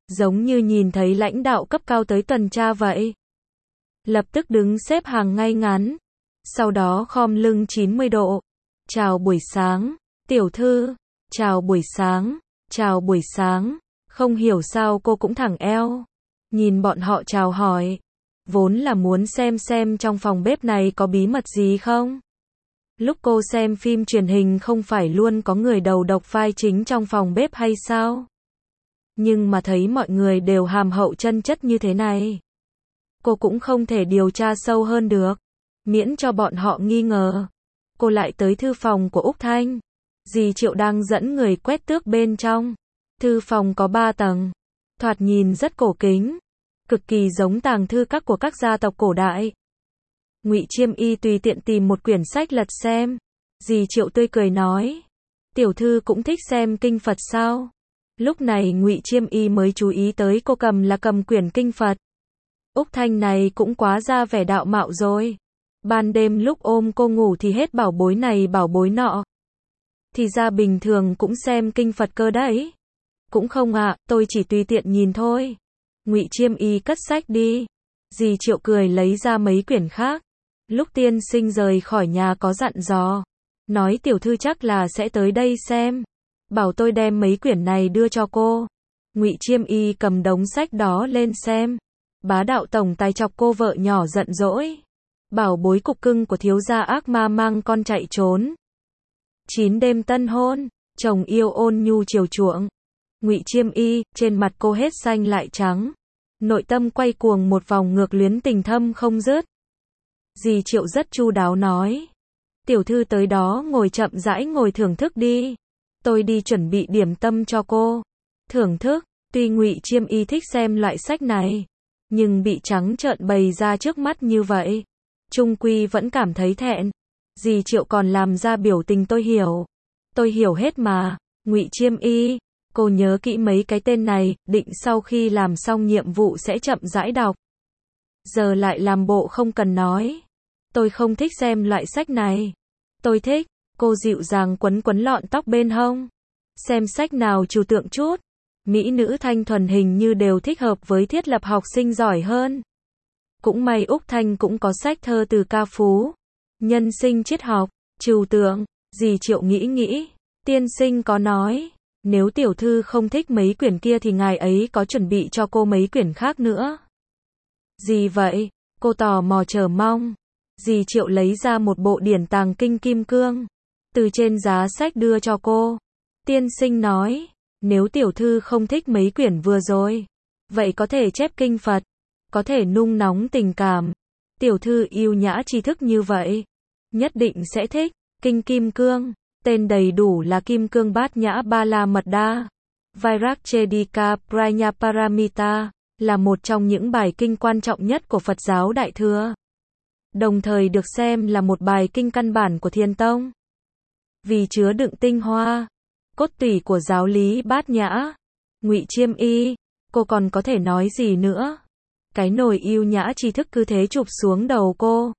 giống như nhìn thấy lãnh đạo cấp cao tới tuần tra vậy. Lập tức đứng xếp hàng ngay ngắn, sau đó khom lưng chín mươi độ. Chào buổi sáng, tiểu thư, chào buổi sáng, chào buổi sáng, không hiểu sao cô cũng thẳng eo. Nhìn bọn họ chào hỏi, vốn là muốn xem xem trong phòng bếp này có bí mật gì không. Lúc cô xem phim truyền hình không phải luôn có người đầu độc vai chính trong phòng bếp hay sao? Nhưng mà thấy mọi người đều hàm hậu chân chất như thế này. Cô cũng không thể điều tra sâu hơn được, miễn cho bọn họ nghi ngờ. Cô lại tới thư phòng của Úc Thanh. Dì Triệu đang dẫn người quét tước bên trong. Thư phòng có ba tầng, thoạt nhìn rất cổ kính, cực kỳ giống tàng thư các của các gia tộc cổ đại. Ngụy Chiêm Y tùy tiện tìm một quyển sách lật xem. Dì Triệu tươi cười nói, tiểu thư cũng thích xem kinh Phật sao? Lúc này Ngụy Chiêm Y mới chú ý tới cô cầm là cầm quyển kinh Phật. Úc Thanh này cũng quá ra vẻ đạo mạo rồi. Ban đêm lúc ôm cô ngủ thì hết bảo bối này bảo bối nọ. Thì ra bình thường cũng xem kinh Phật cơ đấy. Cũng không ạ, à, tôi chỉ tùy tiện nhìn thôi. Ngụy Chiêm Y cất sách đi. Dì Triệu cười lấy ra mấy quyển khác. Lúc tiên sinh rời khỏi nhà có dặn dò, nói tiểu thư chắc là sẽ tới đây xem, bảo tôi đem mấy quyển này đưa cho cô. Ngụy Chiêm Y cầm đống sách đó lên xem. Bá đạo tổng tài chọc cô vợ nhỏ giận dỗi. Bảo bối cục cưng của thiếu gia ác ma mang con chạy trốn. Chín đêm tân hôn, chồng yêu ôn nhu chiều chuộng. Ngụy Chiêm Y, trên mặt cô hết xanh lại trắng. Nội tâm quay cuồng một vòng ngược luyến tình thâm không dứt. Dì Triệu rất chu đáo nói, tiểu thư tới đó ngồi chậm rãi ngồi thưởng thức đi. Tôi đi chuẩn bị điểm tâm cho cô. Thưởng thức, tuy Ngụy Chiêm Y thích xem loại sách này, nhưng bị trắng trợn bày ra trước mắt như vậy, chung quy vẫn cảm thấy thẹn. Dì Triệu còn làm ra biểu tình tôi hiểu. Tôi hiểu hết mà. Ngụy Chiêm Y, cô nhớ kỹ mấy cái tên này, định sau khi làm xong nhiệm vụ sẽ chậm rãi đọc. Giờ lại làm bộ không cần nói. Tôi không thích xem loại sách này. Tôi thích. Cô dịu dàng quấn quấn lọn tóc bên hông. Xem sách nào trừu tượng chút. Mỹ nữ thanh thuần hình như đều thích hợp với thiết lập học sinh giỏi hơn. Cũng may Úc Thanh cũng có sách thơ từ ca phú, nhân sinh triết học, trừu tượng. Dì Triệu nghĩ nghĩ. Tiên sinh có nói, nếu tiểu thư không thích mấy quyển kia thì ngài ấy có chuẩn bị cho cô mấy quyển khác nữa. Gì vậy? Cô tò mò chờ mong. Dì Triệu lấy ra một bộ điển tàng kinh kim cương, từ trên giá sách đưa cho cô. Tiên sinh nói, nếu tiểu thư không thích mấy quyển vừa rồi, vậy có thể chép kinh Phật, có thể nung nóng tình cảm. Tiểu thư yêu nhã tri thức như vậy, nhất định sẽ thích. Kinh Kim Cương, tên đầy đủ là Kim Cương Bát Nhã Ba La Mật Đa, Vairagchedika Prajnaparamita, là một trong những bài kinh quan trọng nhất của Phật giáo Đại Thừa. Đồng thời được xem là một bài kinh căn bản của Thiền Tông. Vì chứa đựng tinh hoa, cốt tủy của giáo lý Bát Nhã. Ngụy Chiêm Y, cô còn có thể nói gì nữa? Cái nồi yêu nhã tri thức cứ thế chụp xuống đầu cô.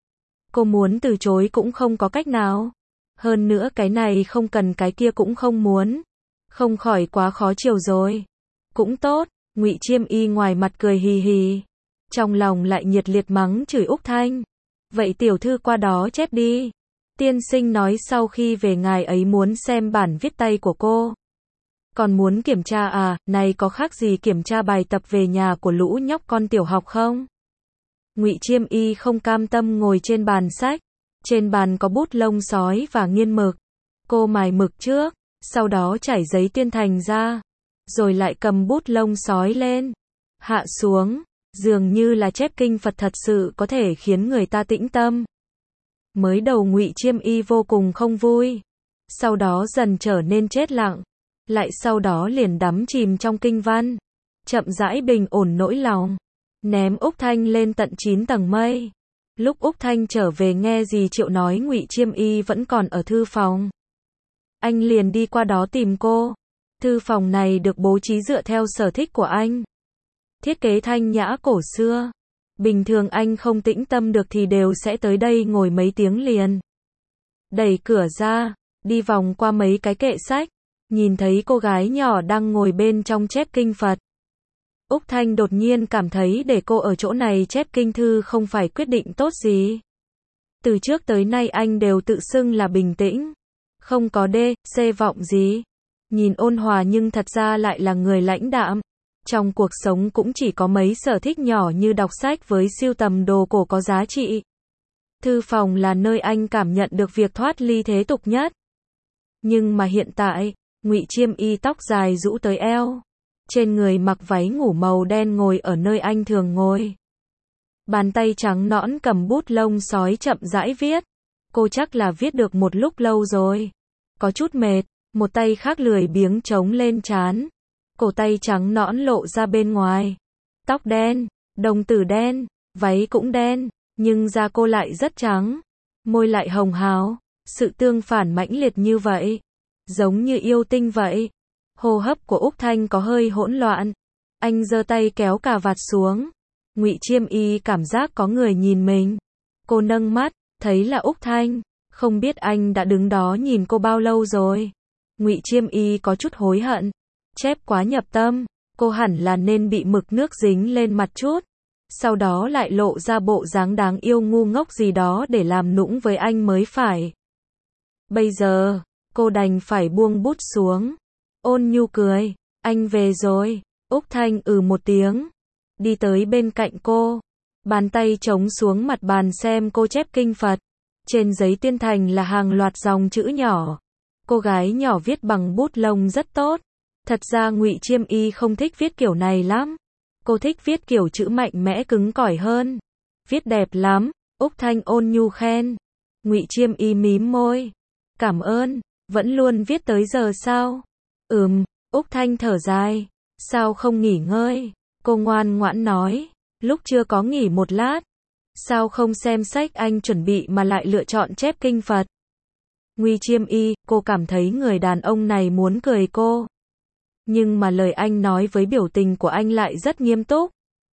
Cô muốn từ chối cũng không có cách nào. Hơn nữa cái này không cần cái kia cũng không muốn. Không khỏi quá khó chiều rồi. Cũng tốt, Ngụy Chiêm Y ngoài mặt cười hì hì, trong lòng lại nhiệt liệt mắng chửi Úc Thanh. Vậy tiểu thư qua đó chép đi. Tiên sinh nói sau khi về ngài ấy muốn xem bản viết tay của cô. Còn muốn kiểm tra à, này có khác gì kiểm tra bài tập về nhà của lũ nhóc con tiểu học không? Ngụy Chiêm Y không cam tâm ngồi trên bàn sách. Trên bàn có bút lông sói và nghiên mực. Cô mài mực trước, sau đó trải giấy tuyên thành ra, rồi lại cầm bút lông sói lên, hạ xuống, dường như là chép kinh Phật thật sự có thể khiến người ta tĩnh tâm. Mới đầu Ngụy Chiêm Y vô cùng không vui, sau đó dần trở nên chết lặng, lại sau đó liền đắm chìm trong kinh văn, chậm rãi bình ổn nỗi lòng, ném Úc Thanh lên tận chín tầng mây. Lúc Úc Thanh trở về nghe dì Triệu nói Ngụy Chiêm Y vẫn còn ở thư phòng, anh liền đi qua đó tìm cô. Thư phòng này được bố trí dựa theo sở thích của anh, thiết kế thanh nhã cổ xưa. Bình thường anh không tĩnh tâm được thì đều sẽ tới đây ngồi mấy tiếng liền. Đẩy cửa ra, đi vòng qua mấy cái kệ sách, nhìn thấy cô gái nhỏ đang ngồi bên trong chép kinh Phật. Úc Thanh đột nhiên cảm thấy để cô ở chỗ này chép kinh thư không phải quyết định tốt gì. Từ trước tới nay anh đều tự xưng là bình tĩnh, không có đê, xê vọng gì. Nhìn ôn hòa nhưng thật ra lại là người lãnh đạm. Trong cuộc sống cũng chỉ có mấy sở thích nhỏ như đọc sách với sưu tầm đồ cổ có giá trị. Thư phòng là nơi anh cảm nhận được việc thoát ly thế tục nhất. Nhưng mà hiện tại, Ngụy Chiêm Y tóc dài rũ tới eo, trên người mặc váy ngủ màu đen ngồi ở nơi anh thường ngồi. Bàn tay trắng nõn cầm bút lông sói chậm rãi viết. Cô chắc là viết được một lúc lâu rồi. Có chút mệt, một tay khác lười biếng chống lên trán. Cổ tay trắng nõn lộ ra bên ngoài. Tóc đen, đồng tử đen, váy cũng đen, nhưng da cô lại rất trắng. Môi lại hồng hào, sự tương phản mãnh liệt như vậy. Giống như yêu tinh vậy. Hô hấp của Úc Thanh có hơi hỗn loạn. Anh giơ tay kéo cà vạt xuống. Ngụy Chiêm Y cảm giác có người nhìn mình. Cô nâng mắt, thấy là Úc Thanh. Không biết anh đã đứng đó nhìn cô bao lâu rồi. Ngụy Chiêm Y có chút hối hận. Chép quá nhập tâm, cô hẳn là nên bị mực nước dính lên mặt chút. Sau đó lại lộ ra bộ dáng đáng yêu ngu ngốc gì đó để làm nũng với anh mới phải. Bây giờ, cô đành phải buông bút xuống. Ôn nhu cười, anh về rồi. Úc Thanh ừ một tiếng. Đi tới bên cạnh cô. Bàn tay chống xuống mặt bàn xem cô chép kinh Phật. Trên giấy tuyên thành là hàng loạt dòng chữ nhỏ. Cô gái nhỏ viết bằng bút lông rất tốt. Thật ra Ngụy Chiêm Y không thích viết kiểu này lắm. Cô thích viết kiểu chữ mạnh mẽ cứng cỏi hơn. Viết đẹp lắm, Úc Thanh ôn nhu khen. Ngụy Chiêm Y mím môi. Cảm ơn, vẫn luôn viết tới giờ sao? Ừm, Úc Thanh thở dài. Sao không nghỉ ngơi? Cô ngoan ngoãn nói. Lúc chưa có nghỉ một lát. Sao không xem sách anh chuẩn bị mà lại lựa chọn chép kinh Phật? Ngụy Chiêm Y, cô cảm thấy người đàn ông này muốn cười cô. Nhưng mà lời anh nói với biểu tình của anh lại rất nghiêm túc.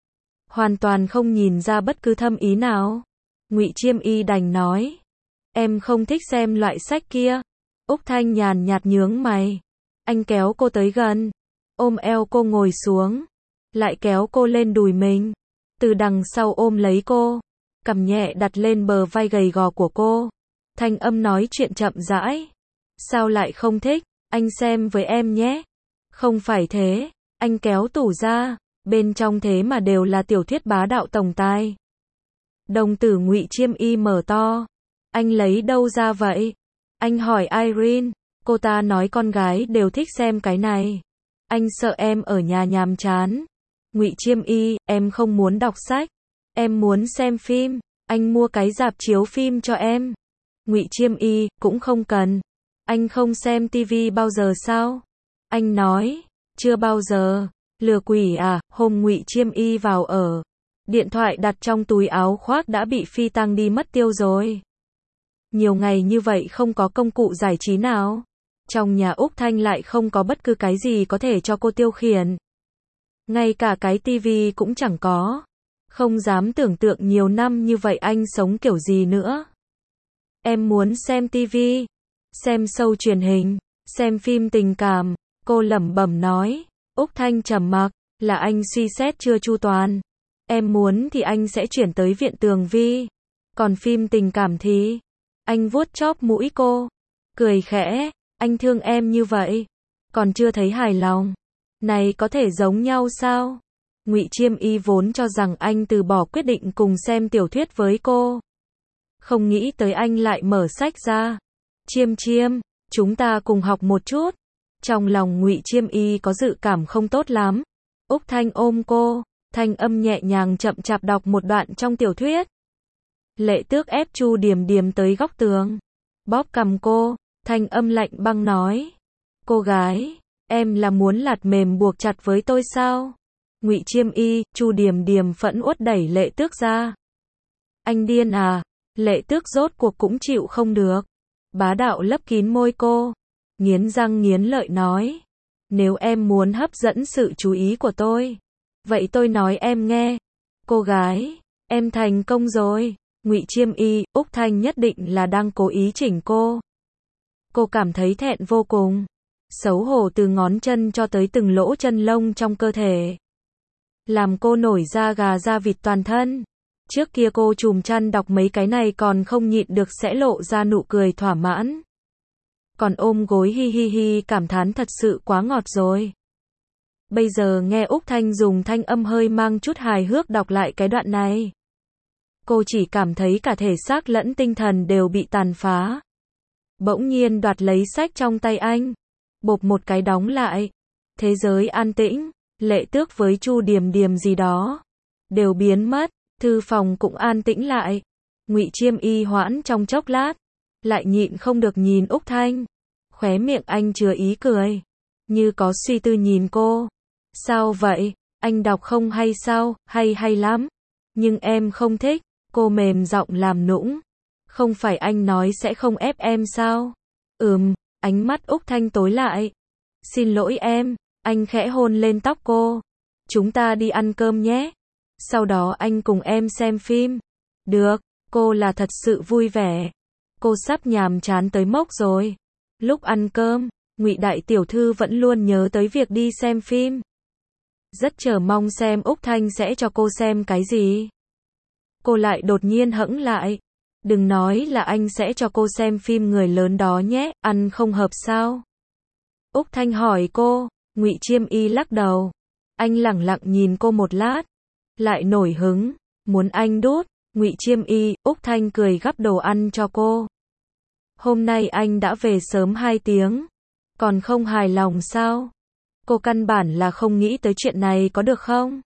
Hoàn toàn không nhìn ra bất cứ thâm ý nào. Ngụy Chiêm Y đành nói. Em không thích xem loại sách kia. Úc Thanh nhàn nhạt nhướng mày. Anh kéo cô tới gần. Ôm eo cô ngồi xuống. Lại kéo cô lên đùi mình. Từ đằng sau ôm lấy cô. Cằm nhẹ đặt lên bờ vai gầy gò của cô. Thanh âm nói chuyện chậm rãi. Sao lại không thích? Anh xem với em nhé. Không phải thế, anh kéo tủ ra, bên trong thế mà đều là tiểu thuyết bá đạo tổng tài. Đồng tử Ngụy Chiêm Y mở to. Anh lấy đâu ra vậy? Anh hỏi Irene, cô ta nói con gái đều thích xem cái này. Anh sợ em ở nhà nhàm chán. Ngụy Chiêm Y, em không muốn đọc sách, em muốn xem phim, anh mua cái rạp chiếu phim cho em. Ngụy Chiêm Y, cũng không cần. Anh không xem tivi bao giờ sao? Anh nói, chưa bao giờ. Lừa quỷ à? Hôm Ngụy Chiêm Y vào ở, điện thoại đặt trong túi áo khoác đã bị phi tang đi mất tiêu rồi. Nhiều ngày như vậy không có công cụ giải trí nào. Trong nhà Úc Thanh lại không có bất cứ cái gì có thể cho cô tiêu khiển. Ngay cả cái tivi cũng chẳng có. Không dám tưởng tượng nhiều năm như vậy anh sống kiểu gì nữa. Em muốn xem tivi, xem show truyền hình, xem phim tình cảm. Cô lẩm bẩm nói. Úc Thanh trầm mặc. Là anh suy xét chưa chu toàn. Em muốn thì anh sẽ chuyển tới viện Tường Vi. Còn phim tình cảm thì... Anh vuốt chóp mũi cô. Cười khẽ. Anh thương em như vậy. Còn chưa thấy hài lòng. Này có thể giống nhau sao? Ngụy Chiêm Y vốn cho rằng anh từ bỏ quyết định cùng xem tiểu thuyết với cô. Không nghĩ tới anh lại mở sách ra. Chiêm Chiêm, chúng ta cùng học một chút. Trong lòng Ngụy Chiêm Y có dự cảm không tốt lắm. Úc Thanh ôm cô, thanh âm nhẹ nhàng chậm chạp đọc một đoạn trong tiểu thuyết. Lệ Tước ép Chu Điềm Điềm tới góc tường, bóp cằm cô, thanh âm lạnh băng nói: "Cô gái, em là muốn lạt mềm buộc chặt với tôi sao?" Ngụy Chiêm Y, Chu Điềm Điềm phẫn uất đẩy Lệ Tước ra. "Anh điên à?" Lệ Tước rốt cuộc cũng chịu không được, bá đạo lấp kín môi cô, nghiến răng nghiến lợi nói: "Nếu em muốn hấp dẫn sự chú ý của tôi, vậy tôi nói em nghe. Cô gái, em thành công rồi." Ngụy Chiêm Y, Úc Thanh nhất định là đang cố ý chỉnh cô. Cô cảm thấy thẹn vô cùng, xấu hổ từ ngón chân cho tới từng lỗ chân lông trong cơ thể. làm cô nổi da gà da vịt toàn thân. Trước kia cô trùm chăn đọc mấy cái này còn không nhịn được sẽ lộ ra nụ cười thỏa mãn. Còn ôm gối hi hi hi cảm thán thật sự quá ngọt rồi. Bây giờ nghe Úc Thanh dùng thanh âm hơi mang chút hài hước đọc lại cái đoạn này. Cô chỉ cảm thấy cả thể xác lẫn tinh thần đều bị tàn phá. Bỗng nhiên đoạt lấy sách trong tay anh. Bộp một cái đóng lại. Thế giới an tĩnh, Lệ Tước với Chu Điềm Điềm gì đó đều biến mất, thư phòng cũng an tĩnh lại. Ngụy Chiêm Y hoãn trong chốc lát, lại nhịn không được nhìn Úc Thanh. Khóe miệng anh chứa ý cười, như có suy tư nhìn cô. Sao vậy? Anh đọc không hay sao? Hay hay lắm. Nhưng em không thích. Cô mềm giọng làm nũng. Không phải anh nói sẽ không ép em sao? Ừm, ánh mắt Úc Thanh tối lại. Xin lỗi em. Anh khẽ hôn lên tóc cô. Chúng ta đi ăn cơm nhé. Sau đó anh cùng em xem phim. Được, cô là thật sự vui vẻ. Cô sắp nhàm chán tới mốc rồi. Lúc ăn cơm, Ngụy đại tiểu thư vẫn luôn nhớ tới việc đi xem phim. Rất chờ mong xem Úc Thanh sẽ cho cô xem cái gì. Cô lại đột nhiên hẫng lại. Đừng nói là anh sẽ cho cô xem phim người lớn đó nhé, ăn không hợp sao? Úc Thanh hỏi cô. Ngụy Chiêm Y lắc đầu. Anh lẳng lặng nhìn cô một lát, lại nổi hứng, muốn anh đút. Ngụy Chiêm Y, Úc Thanh cười gắp đồ ăn cho cô. Hôm nay anh đã về sớm hai tiếng, còn không hài lòng sao? Cô căn bản là không nghĩ tới chuyện này có được không?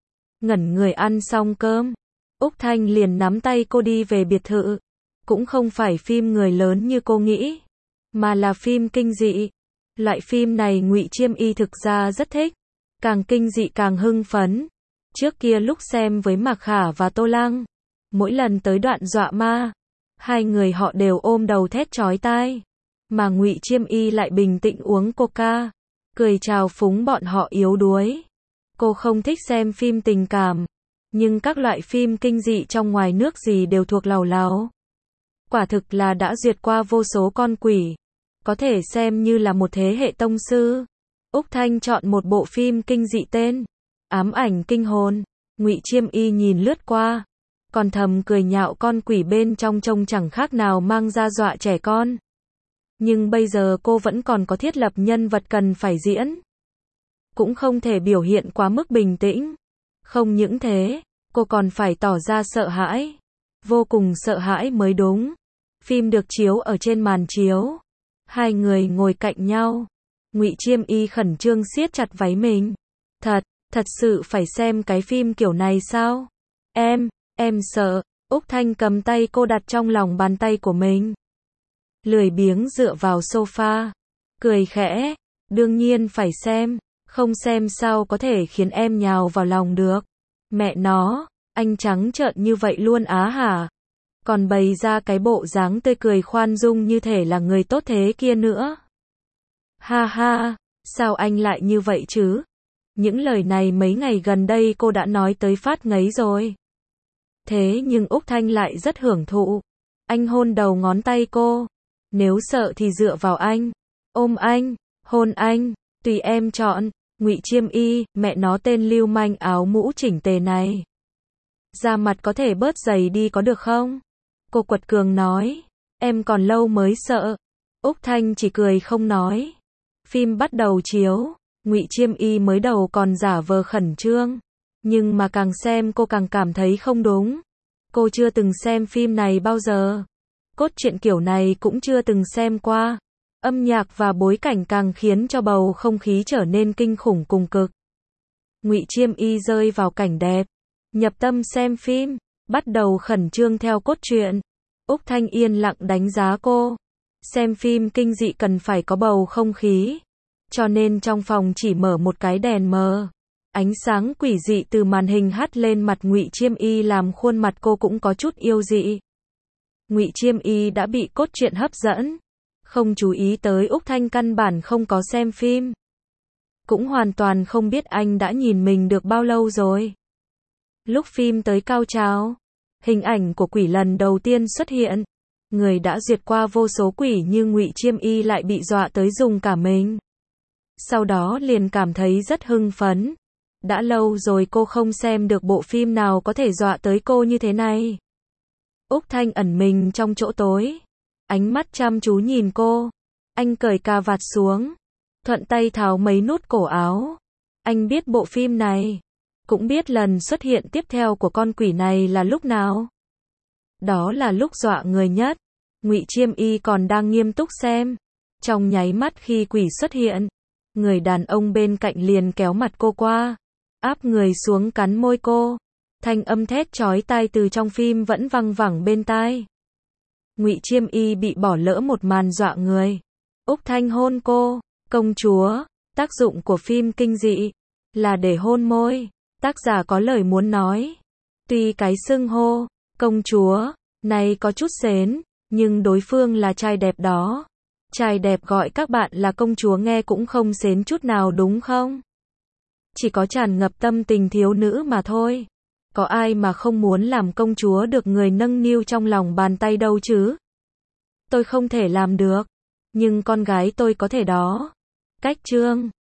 Ngẩn người ăn xong cơm, Úc Thanh liền nắm tay cô đi về biệt thự. Cũng không phải phim người lớn như cô nghĩ, mà là phim kinh dị. Loại phim này Ngụy Chiêm Y thực ra rất thích, càng kinh dị càng hưng phấn. Trước kia lúc xem với Mạc Khả và Tô Lăng, mỗi lần tới đoạn dọa ma, hai người họ đều ôm đầu thét chói tai, mà Ngụy Chiêm Y lại bình tĩnh uống coca, cười chào phúng bọn họ yếu đuối. Cô không thích xem phim tình cảm, nhưng các loại phim kinh dị trong ngoài nước gì đều thuộc làu láo. Quả thực là đã duyệt qua vô số con quỷ, có thể xem như là một thế hệ tông sư. Úc Thanh chọn một bộ phim kinh dị tên Ám ảnh kinh hồn. Ngụy Chiêm Y nhìn lướt qua, còn thầm cười nhạo con quỷ bên trong trông chẳng khác nào mang ra dọa trẻ con. Nhưng bây giờ cô vẫn còn có thiết lập nhân vật cần phải diễn, cũng không thể biểu hiện quá mức bình tĩnh. Không những thế, cô còn phải tỏ ra sợ hãi, vô cùng sợ hãi mới đúng. Phim được chiếu ở trên màn chiếu, hai người ngồi cạnh nhau. Ngụy Chiêm Y khẩn trương siết chặt váy mình. Thật, thật sự phải xem cái phim kiểu này sao? Em, em sợ. Úc Thanh cầm tay cô đặt trong lòng bàn tay của mình, lười biếng dựa vào sofa, cười khẽ. Đương nhiên phải xem, không xem sao có thể khiến em nhào vào lòng được. Mẹ nó, anh trắng trợn như vậy luôn á hả? Còn bày ra cái bộ dáng tươi cười khoan dung như thể là người tốt thế kia nữa. Ha ha, sao anh lại như vậy chứ? Những lời này mấy ngày gần đây cô đã nói tới phát ngấy rồi. Thế nhưng Úc Thanh lại rất hưởng thụ. Anh hôn đầu ngón tay cô. Nếu sợ thì dựa vào anh, ôm anh, hôn anh, tùy em chọn. Ngụy Chiêm Y, mẹ nó tên lưu manh áo mũ chỉnh tề này. Da mặt có thể bớt dày đi có được không? Cô quật cường nói. Em còn lâu mới sợ. Úc Thanh chỉ cười không nói. Phim bắt đầu chiếu, Ngụy Chiêm Y mới đầu còn giả vờ khẩn trương, nhưng mà càng xem cô càng cảm thấy không đúng. Cô chưa từng xem phim này bao giờ, cốt truyện kiểu này cũng chưa từng xem qua. Âm nhạc và bối cảnh càng khiến cho bầu không khí trở nên kinh khủng cùng cực. Ngụy Chiêm Y rơi vào cảnh đẹp, nhập tâm xem phim, bắt đầu khẩn trương theo cốt truyện. Úc Thanh yên lặng đánh giá cô. Xem phim kinh dị cần phải có bầu không khí, cho nên trong phòng chỉ mở một cái đèn mờ. Ánh sáng quỷ dị từ màn hình hắt lên mặt Ngụy Chiêm Y làm khuôn mặt cô cũng có chút yêu dị. Ngụy Chiêm Y đã bị cốt truyện hấp dẫn, không chú ý tới Úc Thanh căn bản không có xem phim, cũng hoàn toàn không biết anh đã nhìn mình được bao lâu rồi. Lúc phim tới cao trào, hình ảnh của quỷ lần đầu tiên xuất hiện. Người đã duyệt qua vô số quỷ như Ngụy Chiêm Y lại bị dọa tới dùng cả mình. Sau đó liền cảm thấy rất hưng phấn. Đã lâu rồi cô không xem được bộ phim nào có thể dọa tới cô như thế này. Úc Thanh ẩn mình trong chỗ tối, ánh mắt chăm chú nhìn cô. Anh cởi cà vạt xuống, thuận tay tháo mấy nút cổ áo. Anh biết bộ phim này, cũng biết lần xuất hiện tiếp theo của con quỷ này là lúc nào. Đó là lúc dọa người nhất. Ngụy Chiêm Y còn đang nghiêm túc xem. Trong nháy mắt khi quỷ xuất hiện, người đàn ông bên cạnh liền kéo mặt cô qua, áp người xuống cắn môi cô. Thanh âm thét chói tai từ trong phim vẫn văng vẳng bên tai. Ngụy Chiêm Y bị bỏ lỡ một màn dọa người. Úc Thanh hôn cô. Công chúa, tác dụng của phim kinh dị là để hôn môi. Tác giả có lời muốn nói. Tuy cái xưng hô công chúa này có chút sến, nhưng đối phương là trai đẹp đó. Trai đẹp gọi các bạn là công chúa nghe cũng không sến chút nào đúng không? Chỉ có tràn ngập tâm tình thiếu nữ mà thôi. Có ai mà không muốn làm công chúa được người nâng niu trong lòng bàn tay đâu chứ? Tôi không thể làm được, nhưng con gái tôi có thể đó. Cách chương